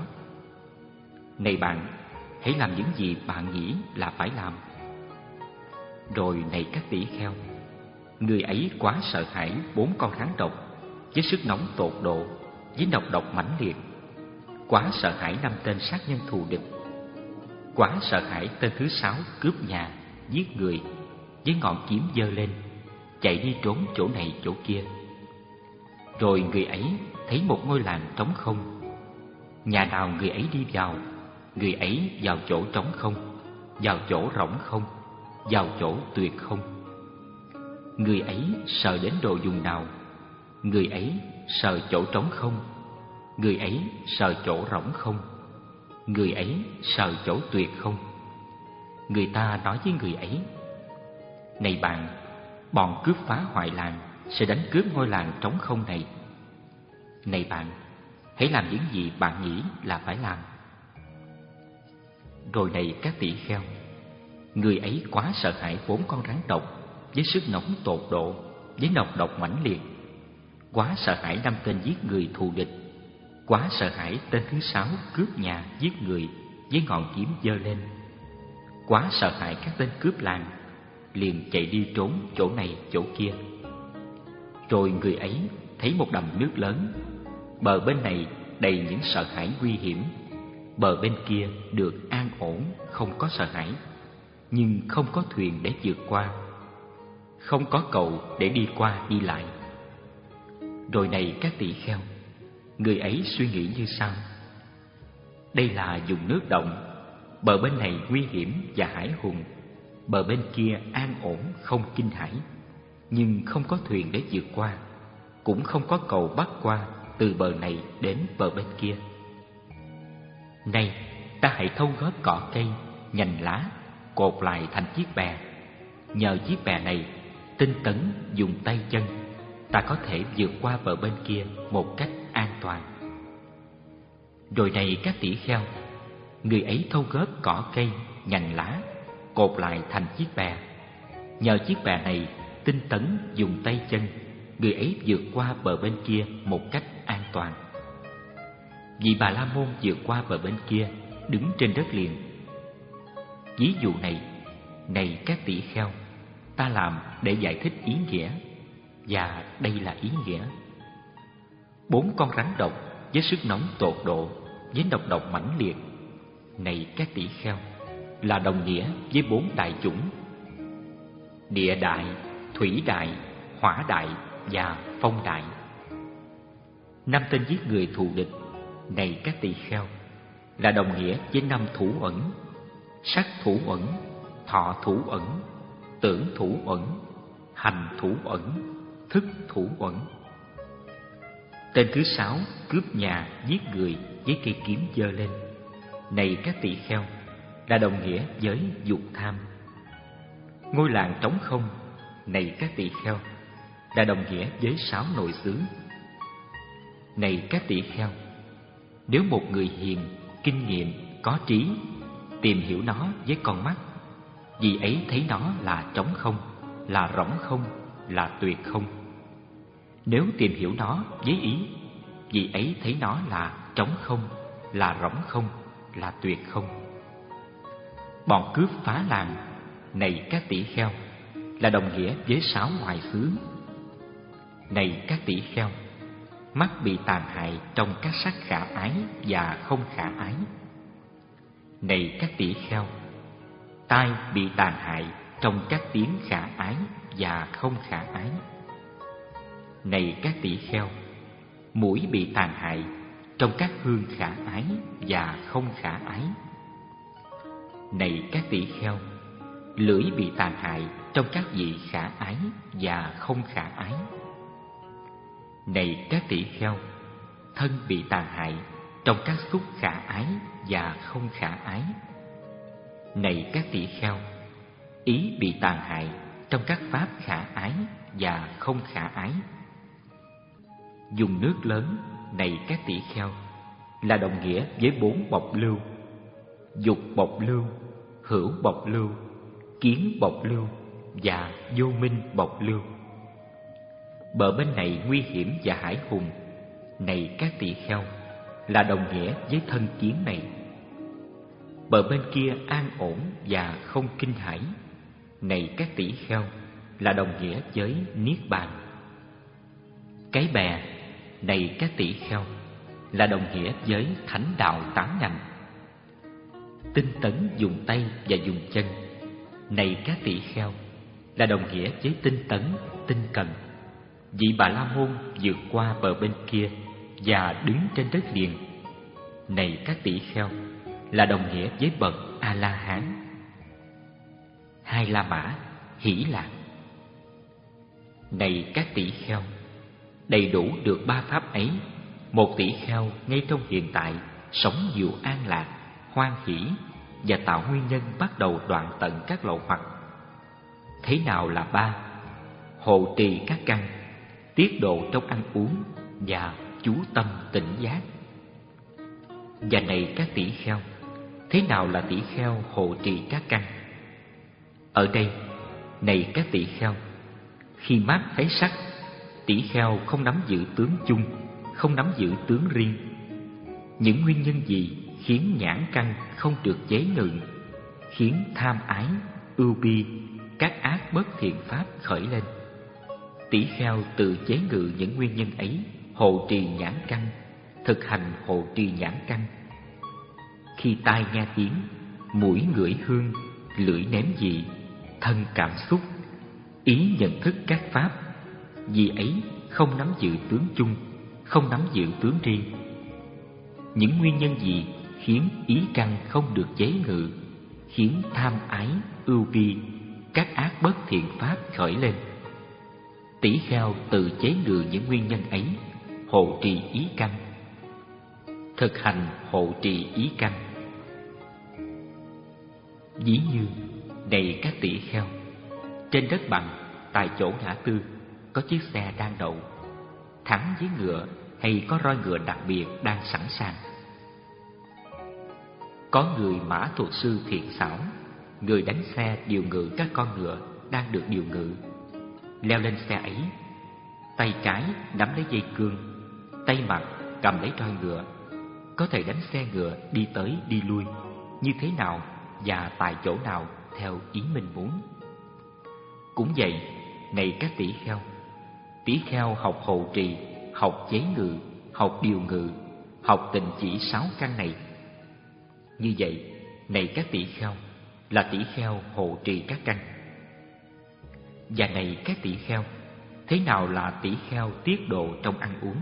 Này bạn, hãy làm những gì bạn nghĩ là phải làm. Rồi này các tỳ kheo, người ấy quá sợ hãi bốn con rắn độc với sức nóng tột độ, với nọc độc mãnh liệt, quá sợ hãi năm tên sát nhân thù địch, quá sợ hãi tên thứ sáu cướp nhà, giết người, với ngọn kiếm giơ lên, chạy đi trốn chỗ này chỗ kia. Rồi người ấy thấy một ngôi làng trống không. Nhà nào người ấy đi vào, người ấy vào chỗ trống không, vào chỗ rỗng không, vào chỗ tuyệt không. Người ấy sờ đến đồ dùng nào, người ấy sờ chỗ trống không, người ấy sờ chỗ rỗng không, người ấy sờ chỗ tuyệt không. Người ta nói với người ấy: Này bạn, bọn cướp phá hoại làng sẽ đánh cướp ngôi làng trống không này. Này bạn, hãy làm những gì bạn nghĩ là phải làm. Rồi này các tỳ kheo, người ấy quá sợ hãi bốn con rắn độc với sức nóng tột độ, với nọc độc mãnh liệt, quá sợ hãi năm tên giết người thù địch, quá sợ hãi tên thứ sáu cướp nhà, giết người, với ngọn kiếm giơ lên, quá sợ hãi các tên cướp làng, liền chạy đi trốn chỗ này chỗ kia. Rồi người ấy thấy một đầm nước lớn, bờ bên này đầy những sợ hãi nguy hiểm, bờ bên kia được an ổn, không có sợ hãi, nhưng không có thuyền để vượt qua, không có cầu để đi qua đi lại. Rồi này các tỳ kheo, người ấy suy nghĩ như sau: Đây là vùng nước động, bờ bên này nguy hiểm và hải hùng, bờ bên kia an ổn không kinh hãi, nhưng không có thuyền để vượt qua, cũng không có cầu bắc qua từ bờ này đến bờ bên kia. Này, ta hãy thâu góp cỏ cây, nhành lá, cột lại thành chiếc bè. Nhờ chiếc bè này, tinh tấn dùng tay chân, ta có thể vượt qua bờ bên kia một cách an toàn. Rồi này các tỳ kheo, người ấy thâu góp cỏ cây, nhành lá, cột lại thành chiếc bè. Nhờ chiếc bè này, tinh tấn dùng tay chân, người ấy vượt qua bờ bên kia một cách an toàn. Vị Bà La Môn vượt qua bờ bên kia, đứng trên đất liền. Ví dụ này, này các tỳ kheo, ta làm để giải thích ý nghĩa, và đây là ý nghĩa. Bốn con rắn độc với sức nóng tột độ, với nọc độc mãnh liệt, này các tỳ kheo, là đồng nghĩa với bốn đại chủng, địa đại, thủy đại, hỏa đại và phong đại. Năm tên giết người thù địch này các tỳ kheo là đồng nghĩa với năm thủ ẩn: sắc thủ ẩn, thọ thủ ẩn, tưởng thủ ẩn, hành thủ ẩn, thức thủ ẩn. Tên thứ sáu cướp nhà giết người với cây kiếm giơ lên này các tỳ kheo là đồng nghĩa với dục tham. Ngôi làng trống không này các tỳ kheo là đồng nghĩa với sáu nội xứ. Này các tỳ kheo, nếu một người hiền, kinh nghiệm, có trí tìm hiểu nó với con mắt, vì ấy thấy nó là trống không, là rỗng không, là tuyệt không. Nếu tìm hiểu nó với ý, vì ấy thấy nó là trống không, là rỗng không, là tuyệt không. Bọn cướp phá làng này các tỳ kheo là đồng nghĩa với sáu ngoại xứ. Này các tỳ kheo, mắt bị tàn hại trong các sắc khả ái và không khả ái. Này các tỳ kheo, tai bị tàn hại trong các tiếng khả ái và không khả ái. Này các tỳ kheo, mũi bị tàn hại trong các hương khả ái và không khả ái. Này các tỳ kheo, lưỡi bị tàn hại trong các vị khả ái và không khả ái. Này các tỳ kheo, thân bị tàn hại trong các xúc khả ái và không khả ái. Này các tỳ kheo, ý bị tàn hại trong các pháp khả ái và không khả ái. Dùng nước lớn này các tỳ kheo là đồng nghĩa với bốn bộc lưu: dục bộc lưu, hữu bộc lưu, kiến bộc lưu và vô minh bộc lưu. Bờ bên này nguy hiểm và hải hùng này các tỳ kheo là đồng nghĩa với thân kiến này. Bờ bên kia an ổn và không kinh hãi này các tỳ kheo là đồng nghĩa với niết bàn. Cái bè này các tỳ kheo là đồng nghĩa với thánh đạo tám ngành. Tinh tấn dùng tay và dùng chân này các tỳ kheo là đồng nghĩa với tinh tấn, tinh cần. Vị Bà La Môn vượt qua bờ bên kia và đứng trên đất liền này các tỳ kheo là đồng nghĩa với bậc A La Hán. Hai La Mã hỷ lạc này các tỳ kheo, đầy đủ được ba pháp ấy, một tỳ kheo ngay trong hiện tại sống dịu an lạc, hoan hỷ và tạo nguyên nhân bắt đầu đoạn tận các lậu hoặc. Thế nào là ba? Hộ trì các căn, tiết độ trong ăn uống và chú tâm tỉnh giác. Và này các tỳ kheo, thế nào là tỳ kheo hộ trì các căn? Ở đây, này các tỳ kheo, khi mắt thấy sắc, tỳ kheo không nắm giữ tướng chung, không nắm giữ tướng riêng. Những nguyên nhân gì khiến nhãn căn không được chế ngự, khiến tham ái, ưu bi, các ác bất thiện pháp khởi lên? Tỳ kheo tự chế ngự những nguyên nhân ấy, hộ trì nhãn căn, thực hành hộ trì nhãn căn. Khi tai nghe tiếng, mũi ngửi hương, lưỡi nếm vị, thân cảm xúc, ý nhận thức các pháp, vì ấy không nắm giữ tướng chung, không nắm giữ tướng riêng. Những nguyên nhân gì khiến ý căn không được chế ngự, khiến tham ái, ưu bi, các ác bất thiện pháp khởi lên? Tỳ kheo tự chế ngự những nguyên nhân ấy, hộ trì ý căn. Thực hành hộ trì ý căn. Ví như, này các tỳ kheo, trên đất bằng, tại chỗ ngã tư, có chiếc xe đang đậu, thắng với ngựa hay có roi ngựa đặc biệt đang sẵn sàng. Có người mã thuật sư thiện xảo, người đánh xe điều ngự các con ngựa đang được điều ngự. Leo lên xe ấy, tay trái nắm lấy dây cương, tay mặt cầm lấy roi ngựa, có thể đánh xe ngựa đi tới đi lui như thế nào và tại chỗ nào theo ý mình muốn. Cũng vậy, này các tỳ kheo, tỳ kheo học hộ trì, học chế ngự, học điều ngự, học tịnh chỉ sáu căn này. Như vậy, này các tỳ kheo, là tỳ kheo hộ trì các căn. Và này các tỷ kheo, thế nào là tỷ kheo tiết độ trong ăn uống?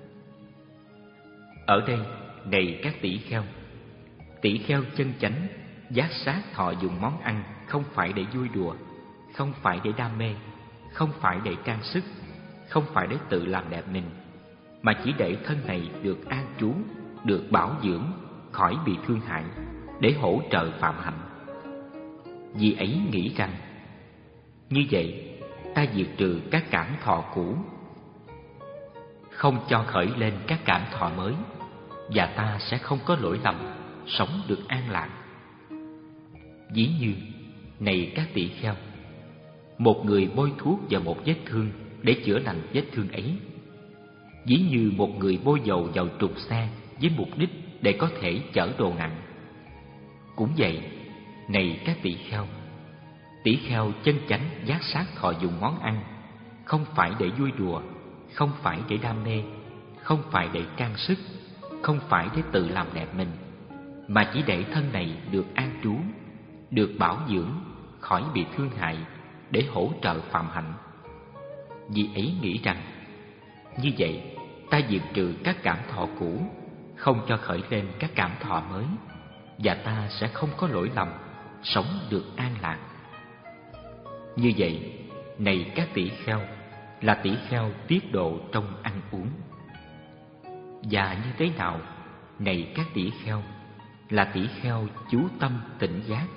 Ở đây, này các tỷ kheo, tỷ kheo chân chánh giác sát thọ dùng món ăn không phải để vui đùa, không phải để đam mê, không phải để trang sức, không phải để tự làm đẹp mình, mà chỉ để thân này được an trú, được bảo dưỡng, khỏi bị thương hại, để hỗ trợ phạm hạnh. Vì ấy nghĩ rằng, như vậy ta diệt trừ các cảm thọ cũ, không cho khởi lên các cảm thọ mới, và ta sẽ không có lỗi lầm, sống được an lạc. Ví như, này các tỷ kheo, một người bôi thuốc vào một vết thương để chữa lành vết thương ấy. Ví như một người bôi dầu vào trục xe với mục đích để có thể chở đồ nặng. Cũng vậy, này các tỷ kheo, tỷ kheo chân chánh giác sát thọ dùng món ăn không phải để vui đùa, không phải để đam mê, không phải để trang sức, không phải để tự làm đẹp mình, mà chỉ để thân này được an trú, được bảo dưỡng, khỏi bị thương hại, để hỗ trợ phạm hạnh. Vì ấy nghĩ rằng, như vậy ta diệt trừ các cảm thọ cũ, không cho khởi lên các cảm thọ mới, và ta sẽ không có lỗi lầm, sống được an lạc. Như vậy, này các tỷ kheo, là tỷ kheo tiết độ trong ăn uống. Và như thế nào, này các tỷ kheo, là tỷ kheo chú tâm tỉnh giác.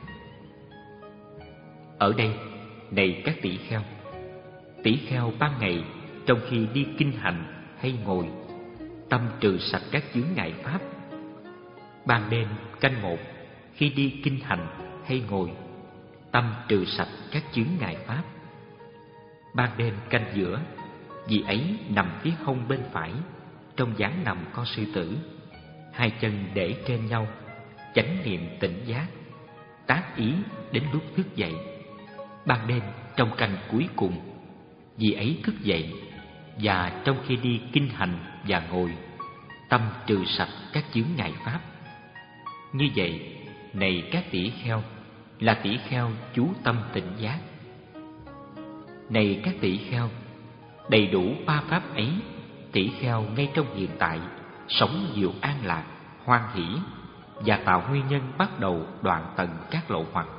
Ở đây, này các tỷ kheo, tỷ kheo ban ngày trong khi đi kinh hành hay ngồi, tâm trừ sạch các chướng ngại pháp. Ban đêm canh một, khi đi kinh hành hay ngồi, tâm trừ sạch các chướng ngại pháp. Ban đêm canh giữa, vì ấy nằm phía hông bên phải, trong dáng nằm con sư tử, hai chân để trên nhau, chánh niệm tỉnh giác, tác ý đến lúc thức dậy. Ban đêm trong canh cuối cùng, vì ấy thức dậy, và trong khi đi kinh hành và ngồi, tâm trừ sạch các chướng ngại pháp. Như vậy, này các tỷ kheo, là tỷ kheo chú tâm tỉnh giác. Này các tỷ kheo, đầy đủ ba pháp ấy, tỷ kheo ngay trong hiện tại sống nhiều an lạc, hoan hỷ, và tạo nguyên nhân bắt đầu đoạn tận các lậu hoặc.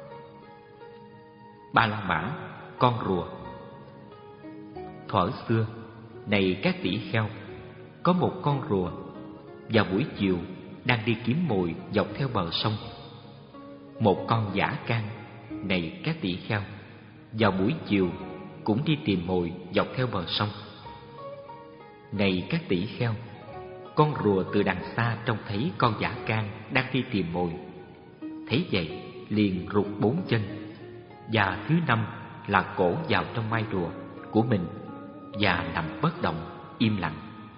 Ba la mã, con rùa. Thuở xưa, này các tỷ kheo, có một con rùa vào buổi chiều đang đi kiếm mồi dọc theo bờ sông. Một con dã can, này các tỷ kheo, vào buổi chiều cũng đi tìm mồi dọc theo bờ sông. Này các tỷ kheo, con rùa từ đằng xa trông thấy con dã can đang đi tìm mồi, thấy vậy liền rụt bốn chân, và thứ năm là cổ vào trong mai rùa của mình và nằm bất động, im lặng.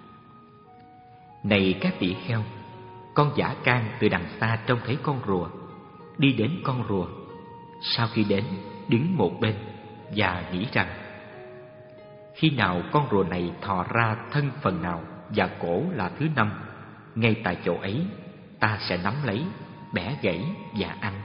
Này các tỷ kheo, con dã can từ đằng xa trông thấy con rùa, đi đến con rùa, sau khi đến đứng một bên và nghĩ rằng, khi nào con rùa này thò ra thân phần nào và cổ là thứ năm, ngay tại chỗ ấy ta sẽ nắm lấy, bẻ gãy và ăn.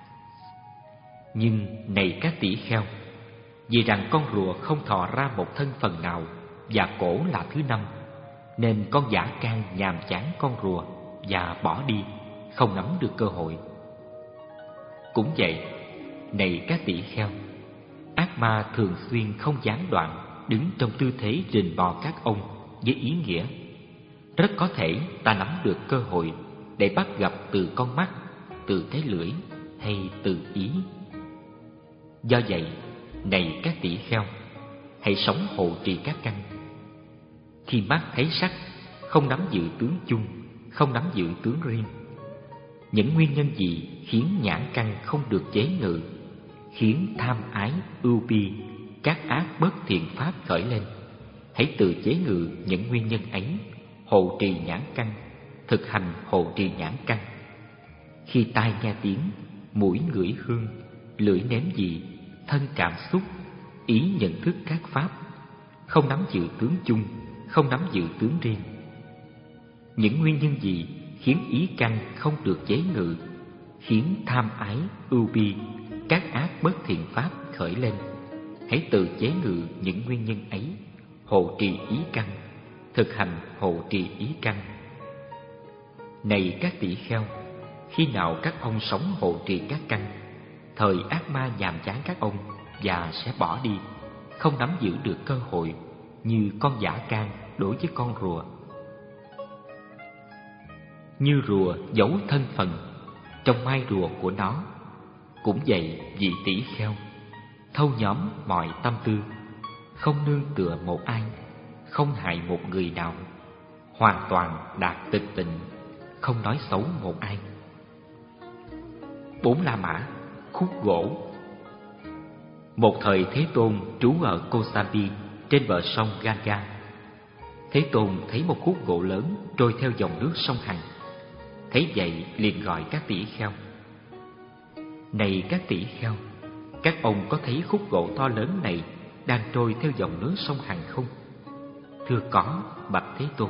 Nhưng này các tỷ kheo, vì rằng con rùa không thò ra một thân phần nào và cổ là thứ năm, nên con dã can nhàm chán con rùa và bỏ đi, không nắm được cơ hội. Cũng vậy, này các tỷ kheo, ác ma thường xuyên không gián đoạn đứng trong tư thế rình bò các ông với ý nghĩa, rất có thể ta nắm được cơ hội để bắt gặp từ con mắt, từ cái lưỡi hay từ ý. Do vậy, này các tỷ kheo, hãy sống hộ trì các căn. Khi mắt thấy sắc, không nắm giữ tướng chung, không nắm giữ tướng riêng. Những nguyên nhân gì khiến nhãn căn không được chế ngự, khiến tham ái, ưu bi, các ác bất thiện pháp khởi lên? Hãy tự chế ngự những nguyên nhân ấy, hộ trì nhãn căn, thực hành hộ trì nhãn căn. Khi tai nghe tiếng, mũi ngửi hương, lưỡi nếm vị, thân cảm xúc, ý nhận thức các pháp, không nắm giữ tướng chung, không nắm giữ tướng riêng. Những nguyên nhân gì khiến ý căn không được chế ngự, khiến tham ái, ưu bi, các ác bất thiện pháp khởi lên? hãy tự chế ngự những nguyên nhân ấy, hộ trì ý căn, thực hành hộ trì ý căn. Này các tỷ kheo, khi nào các ông sống hộ trì các căn, thời ác ma nhàm chán các ông và sẽ bỏ đi, không nắm giữ được cơ hội, như con dã can đối với con rùa. Như rùa giấu thân phận trong mai rùa của nó, cũng vậy vị tỷ kheo, thâu nhóm mọi tâm tư, không nương tựa một ai, không hại một người nào, hoàn toàn đạt tịch tịnh, không nói xấu một ai. Bốn La Mã, khúc gỗ. Một thời Thế Tôn trú ở Kosambi trên bờ sông Ganga. Thế Tôn thấy một khúc gỗ lớn trôi theo dòng nước sông Hằng. Thấy vậy liền gọi các tỷ kheo: Này các tỷ kheo, các ông có thấy khúc gỗ to lớn này đang trôi theo dòng nước sông Hằng không? Thưa có, bạch Thế Tôn.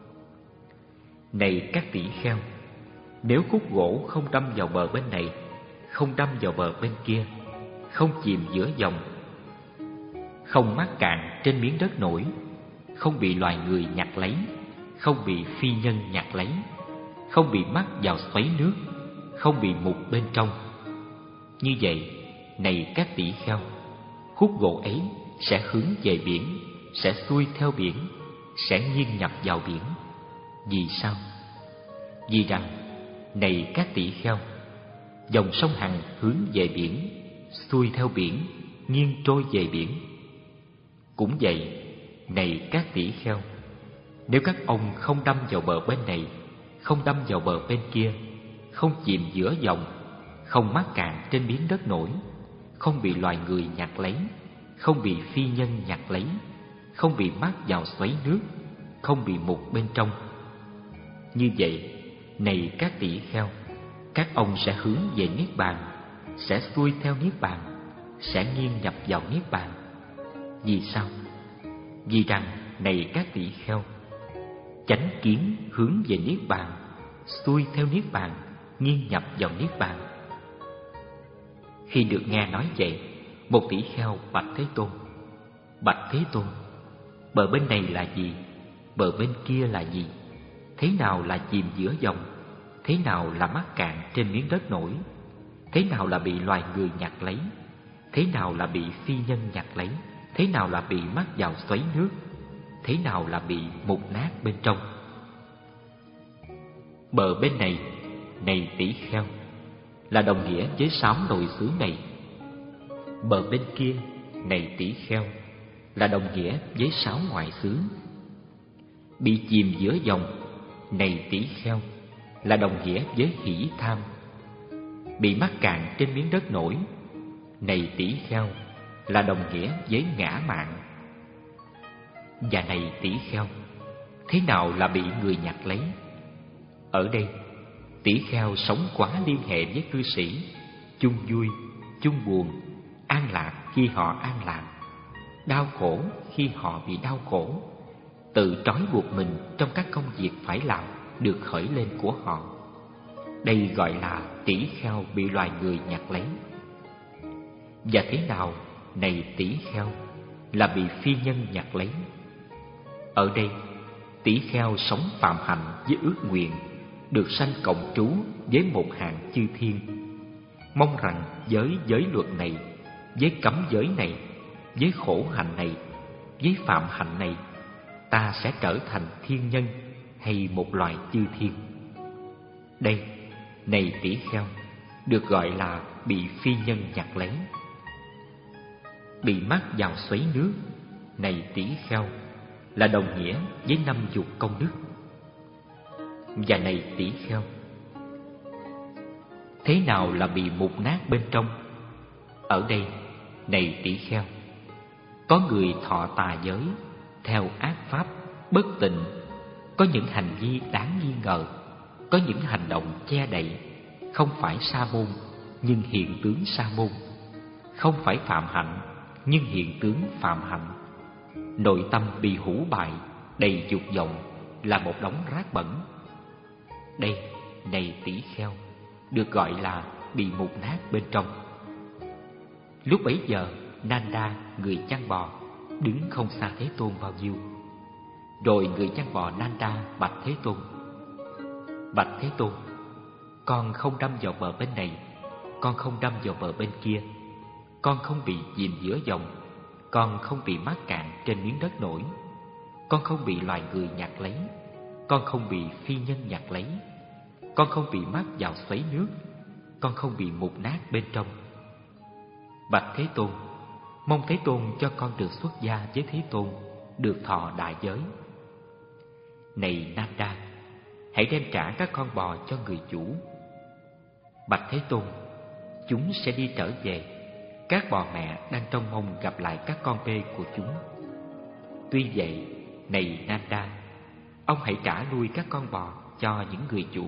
Này các tỷ kheo, nếu khúc gỗ không đâm vào bờ bên này, không đâm vào bờ bên kia, không chìm giữa dòng, không mắc cạn trên miếng đất nổi, không bị loài người nhặt lấy, không bị phi nhân nhặt lấy, không bị mắc vào xoáy nước, không bị mục bên trong, như vậy, này các tỷ kheo, khúc gỗ ấy sẽ hướng về biển, sẽ xuôi theo biển, sẽ nghiêng nhập vào biển. Vì sao? Vì rằng, này các tỷ kheo, dòng sông Hằng hướng về biển, xuôi theo biển, nghiêng trôi về biển. Cũng vậy, này các tỷ kheo, nếu các ông không đâm vào bờ bên này, không đâm vào bờ bên kia, không chìm giữa dòng, không mắc cạn trên miếng đất nổi, không bị loài người nhặt lấy, không bị phi nhân nhặt lấy, không bị mắc vào xoáy nước, không bị mục bên trong. Như vậy, này các tỷ kheo, các ông sẽ hướng về Niết Bàn, sẽ xuôi theo Niết Bàn, sẽ nghiêng nhập vào Niết Bàn. Vì sao? Vì rằng, này các tỷ kheo, chánh kiến hướng về Niết Bàn, xuôi theo Niết Bàn, nghiêng nhập vào Niết Bàn. Khi được nghe nói vậy, một tỷ kheo bạch Thế Tôn: Bạch Thế Tôn, bờ bên này là gì? Bờ bên kia là gì? Thế nào là chìm giữa dòng? Thế nào là mắc cạn trên miếng đất nổi? Thế nào là bị loài người nhặt lấy? Thế nào là bị phi nhân nhặt lấy? Thế nào là bị mắc vào xoáy nước? Thế nào là bị mục nát bên trong? Bờ bên này, này tỷ kheo, là đồng nghĩa với sáu nội xứ này. Bờ bên kia, này tỷ kheo, là đồng nghĩa với sáu ngoại xứ. Bị chìm giữa dòng, này tỷ kheo, là đồng nghĩa với hỷ tham. Bị mắc cạn trên miếng đất nổi, này tỷ kheo, là đồng nghĩa với ngã mạn. Và này tỷ kheo, thế nào là bị người nhặt lấy? Ở đây, tỷ kheo sống quá liên hệ với cư sĩ, chung vui, chung buồn, an lạc khi họ an lạc, đau khổ khi họ bị đau khổ, tự trói buộc mình trong các công việc phải làm được khởi lên của họ. Đây gọi là tỷ kheo bị loài người nhặt lấy. Và thế nào, này tỷ kheo, là bị phi nhân nhặt lấy? Ở đây, tỷ kheo sống phạm hạnh với ước nguyện được sanh cộng trú với một hạng chư thiên, mong rằng với giới luật này, với cấm giới này, với khổ hạnh này, với phạm hạnh này, ta sẽ trở thành thiên nhân hay một loài chư thiên. Đây, này tỷ kheo, được gọi là bị phi nhân nhặt lấy. Bị mắc vào xoáy nước, này tỷ kheo, là đồng nghĩa với năm dục công đức. Và này tỷ kheo, thế nào là bị mục nát bên trong? Ở đây, này tỷ kheo, có người thọ tà giới, theo ác pháp, bất tịnh, có những hành vi đáng nghi ngờ, có những hành động che đậy, không phải sa môn nhưng hiện tướng sa môn, không phải phạm hạnh nhưng hiện tướng phạm hạnh, nội tâm bị hủ bại, đầy dục vọng, là một đống rác bẩn. Đây, này tỷ kheo, được gọi là bị mục nát bên trong. Lúc bấy giờ, Nanda, người chăn bò, đứng không xa Thế Tôn bao nhiêu. Rồi người chăn bò Nanda bạch Thế Tôn: Bạch Thế Tôn, con không đâm vào bờ bên này, con không đâm vào bờ bên kia, con không bị chìm giữa dòng, con không bị mắc cạn trên miếng đất nổi, con không bị loài người nhặt lấy, con không bị phi nhân nhặt lấy, con không bị mắc vào xoáy nước, con không bị mục nát bên trong. Bạch Thế Tôn, mong Thế Tôn cho con được xuất gia với Thế Tôn, được thọ đại giới. Này Nanda, hãy đem trả các con bò cho người chủ. Bạch Thế Tôn, chúng sẽ đi trở về. Các bò mẹ đang trông mong gặp lại các con bê của chúng. Tuy vậy, này Nanda, ông hãy trả nuôi các con bò cho những người chủ.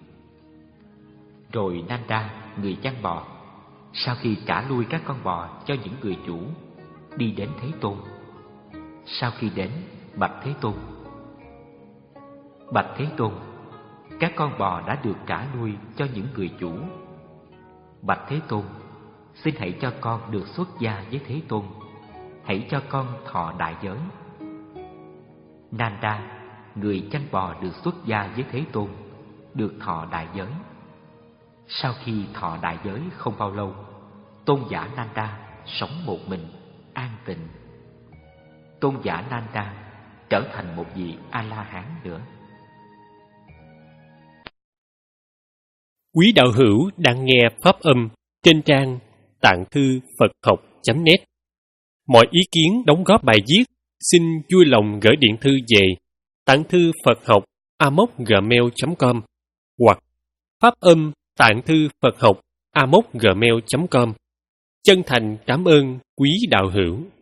Rồi Nanda, người chăn bò, sau khi trả nuôi các con bò cho những người chủ, đi đến Thế Tôn. Sau khi đến, bạch Thế Tôn: Bạch Thế Tôn, các con bò đã được trả nuôi cho những người chủ. Bạch Thế Tôn, xin hãy cho con được xuất gia với Thế Tôn, hãy cho con thọ đại giới. Nanda, người chăn bò, được xuất gia với Thế Tôn, được thọ đại giới. Sau khi thọ đại giới không bao lâu, tôn giả Nanda sống một mình, an tịnh. Tôn giả Nanda trở thành một vị A-la-hán nữa. Quý đạo hữu đang nghe pháp âm trên trang tạng thư Phật học chấm net. Mọi ý kiến đóng góp bài viết xin vui lòng gửi điện thư về tạng thư Phật học a m o c gmail chấm com hoặc pháp âm tạng thư Phật học a m o c gmail chấm com. Chân thành cảm ơn quý đạo hữu.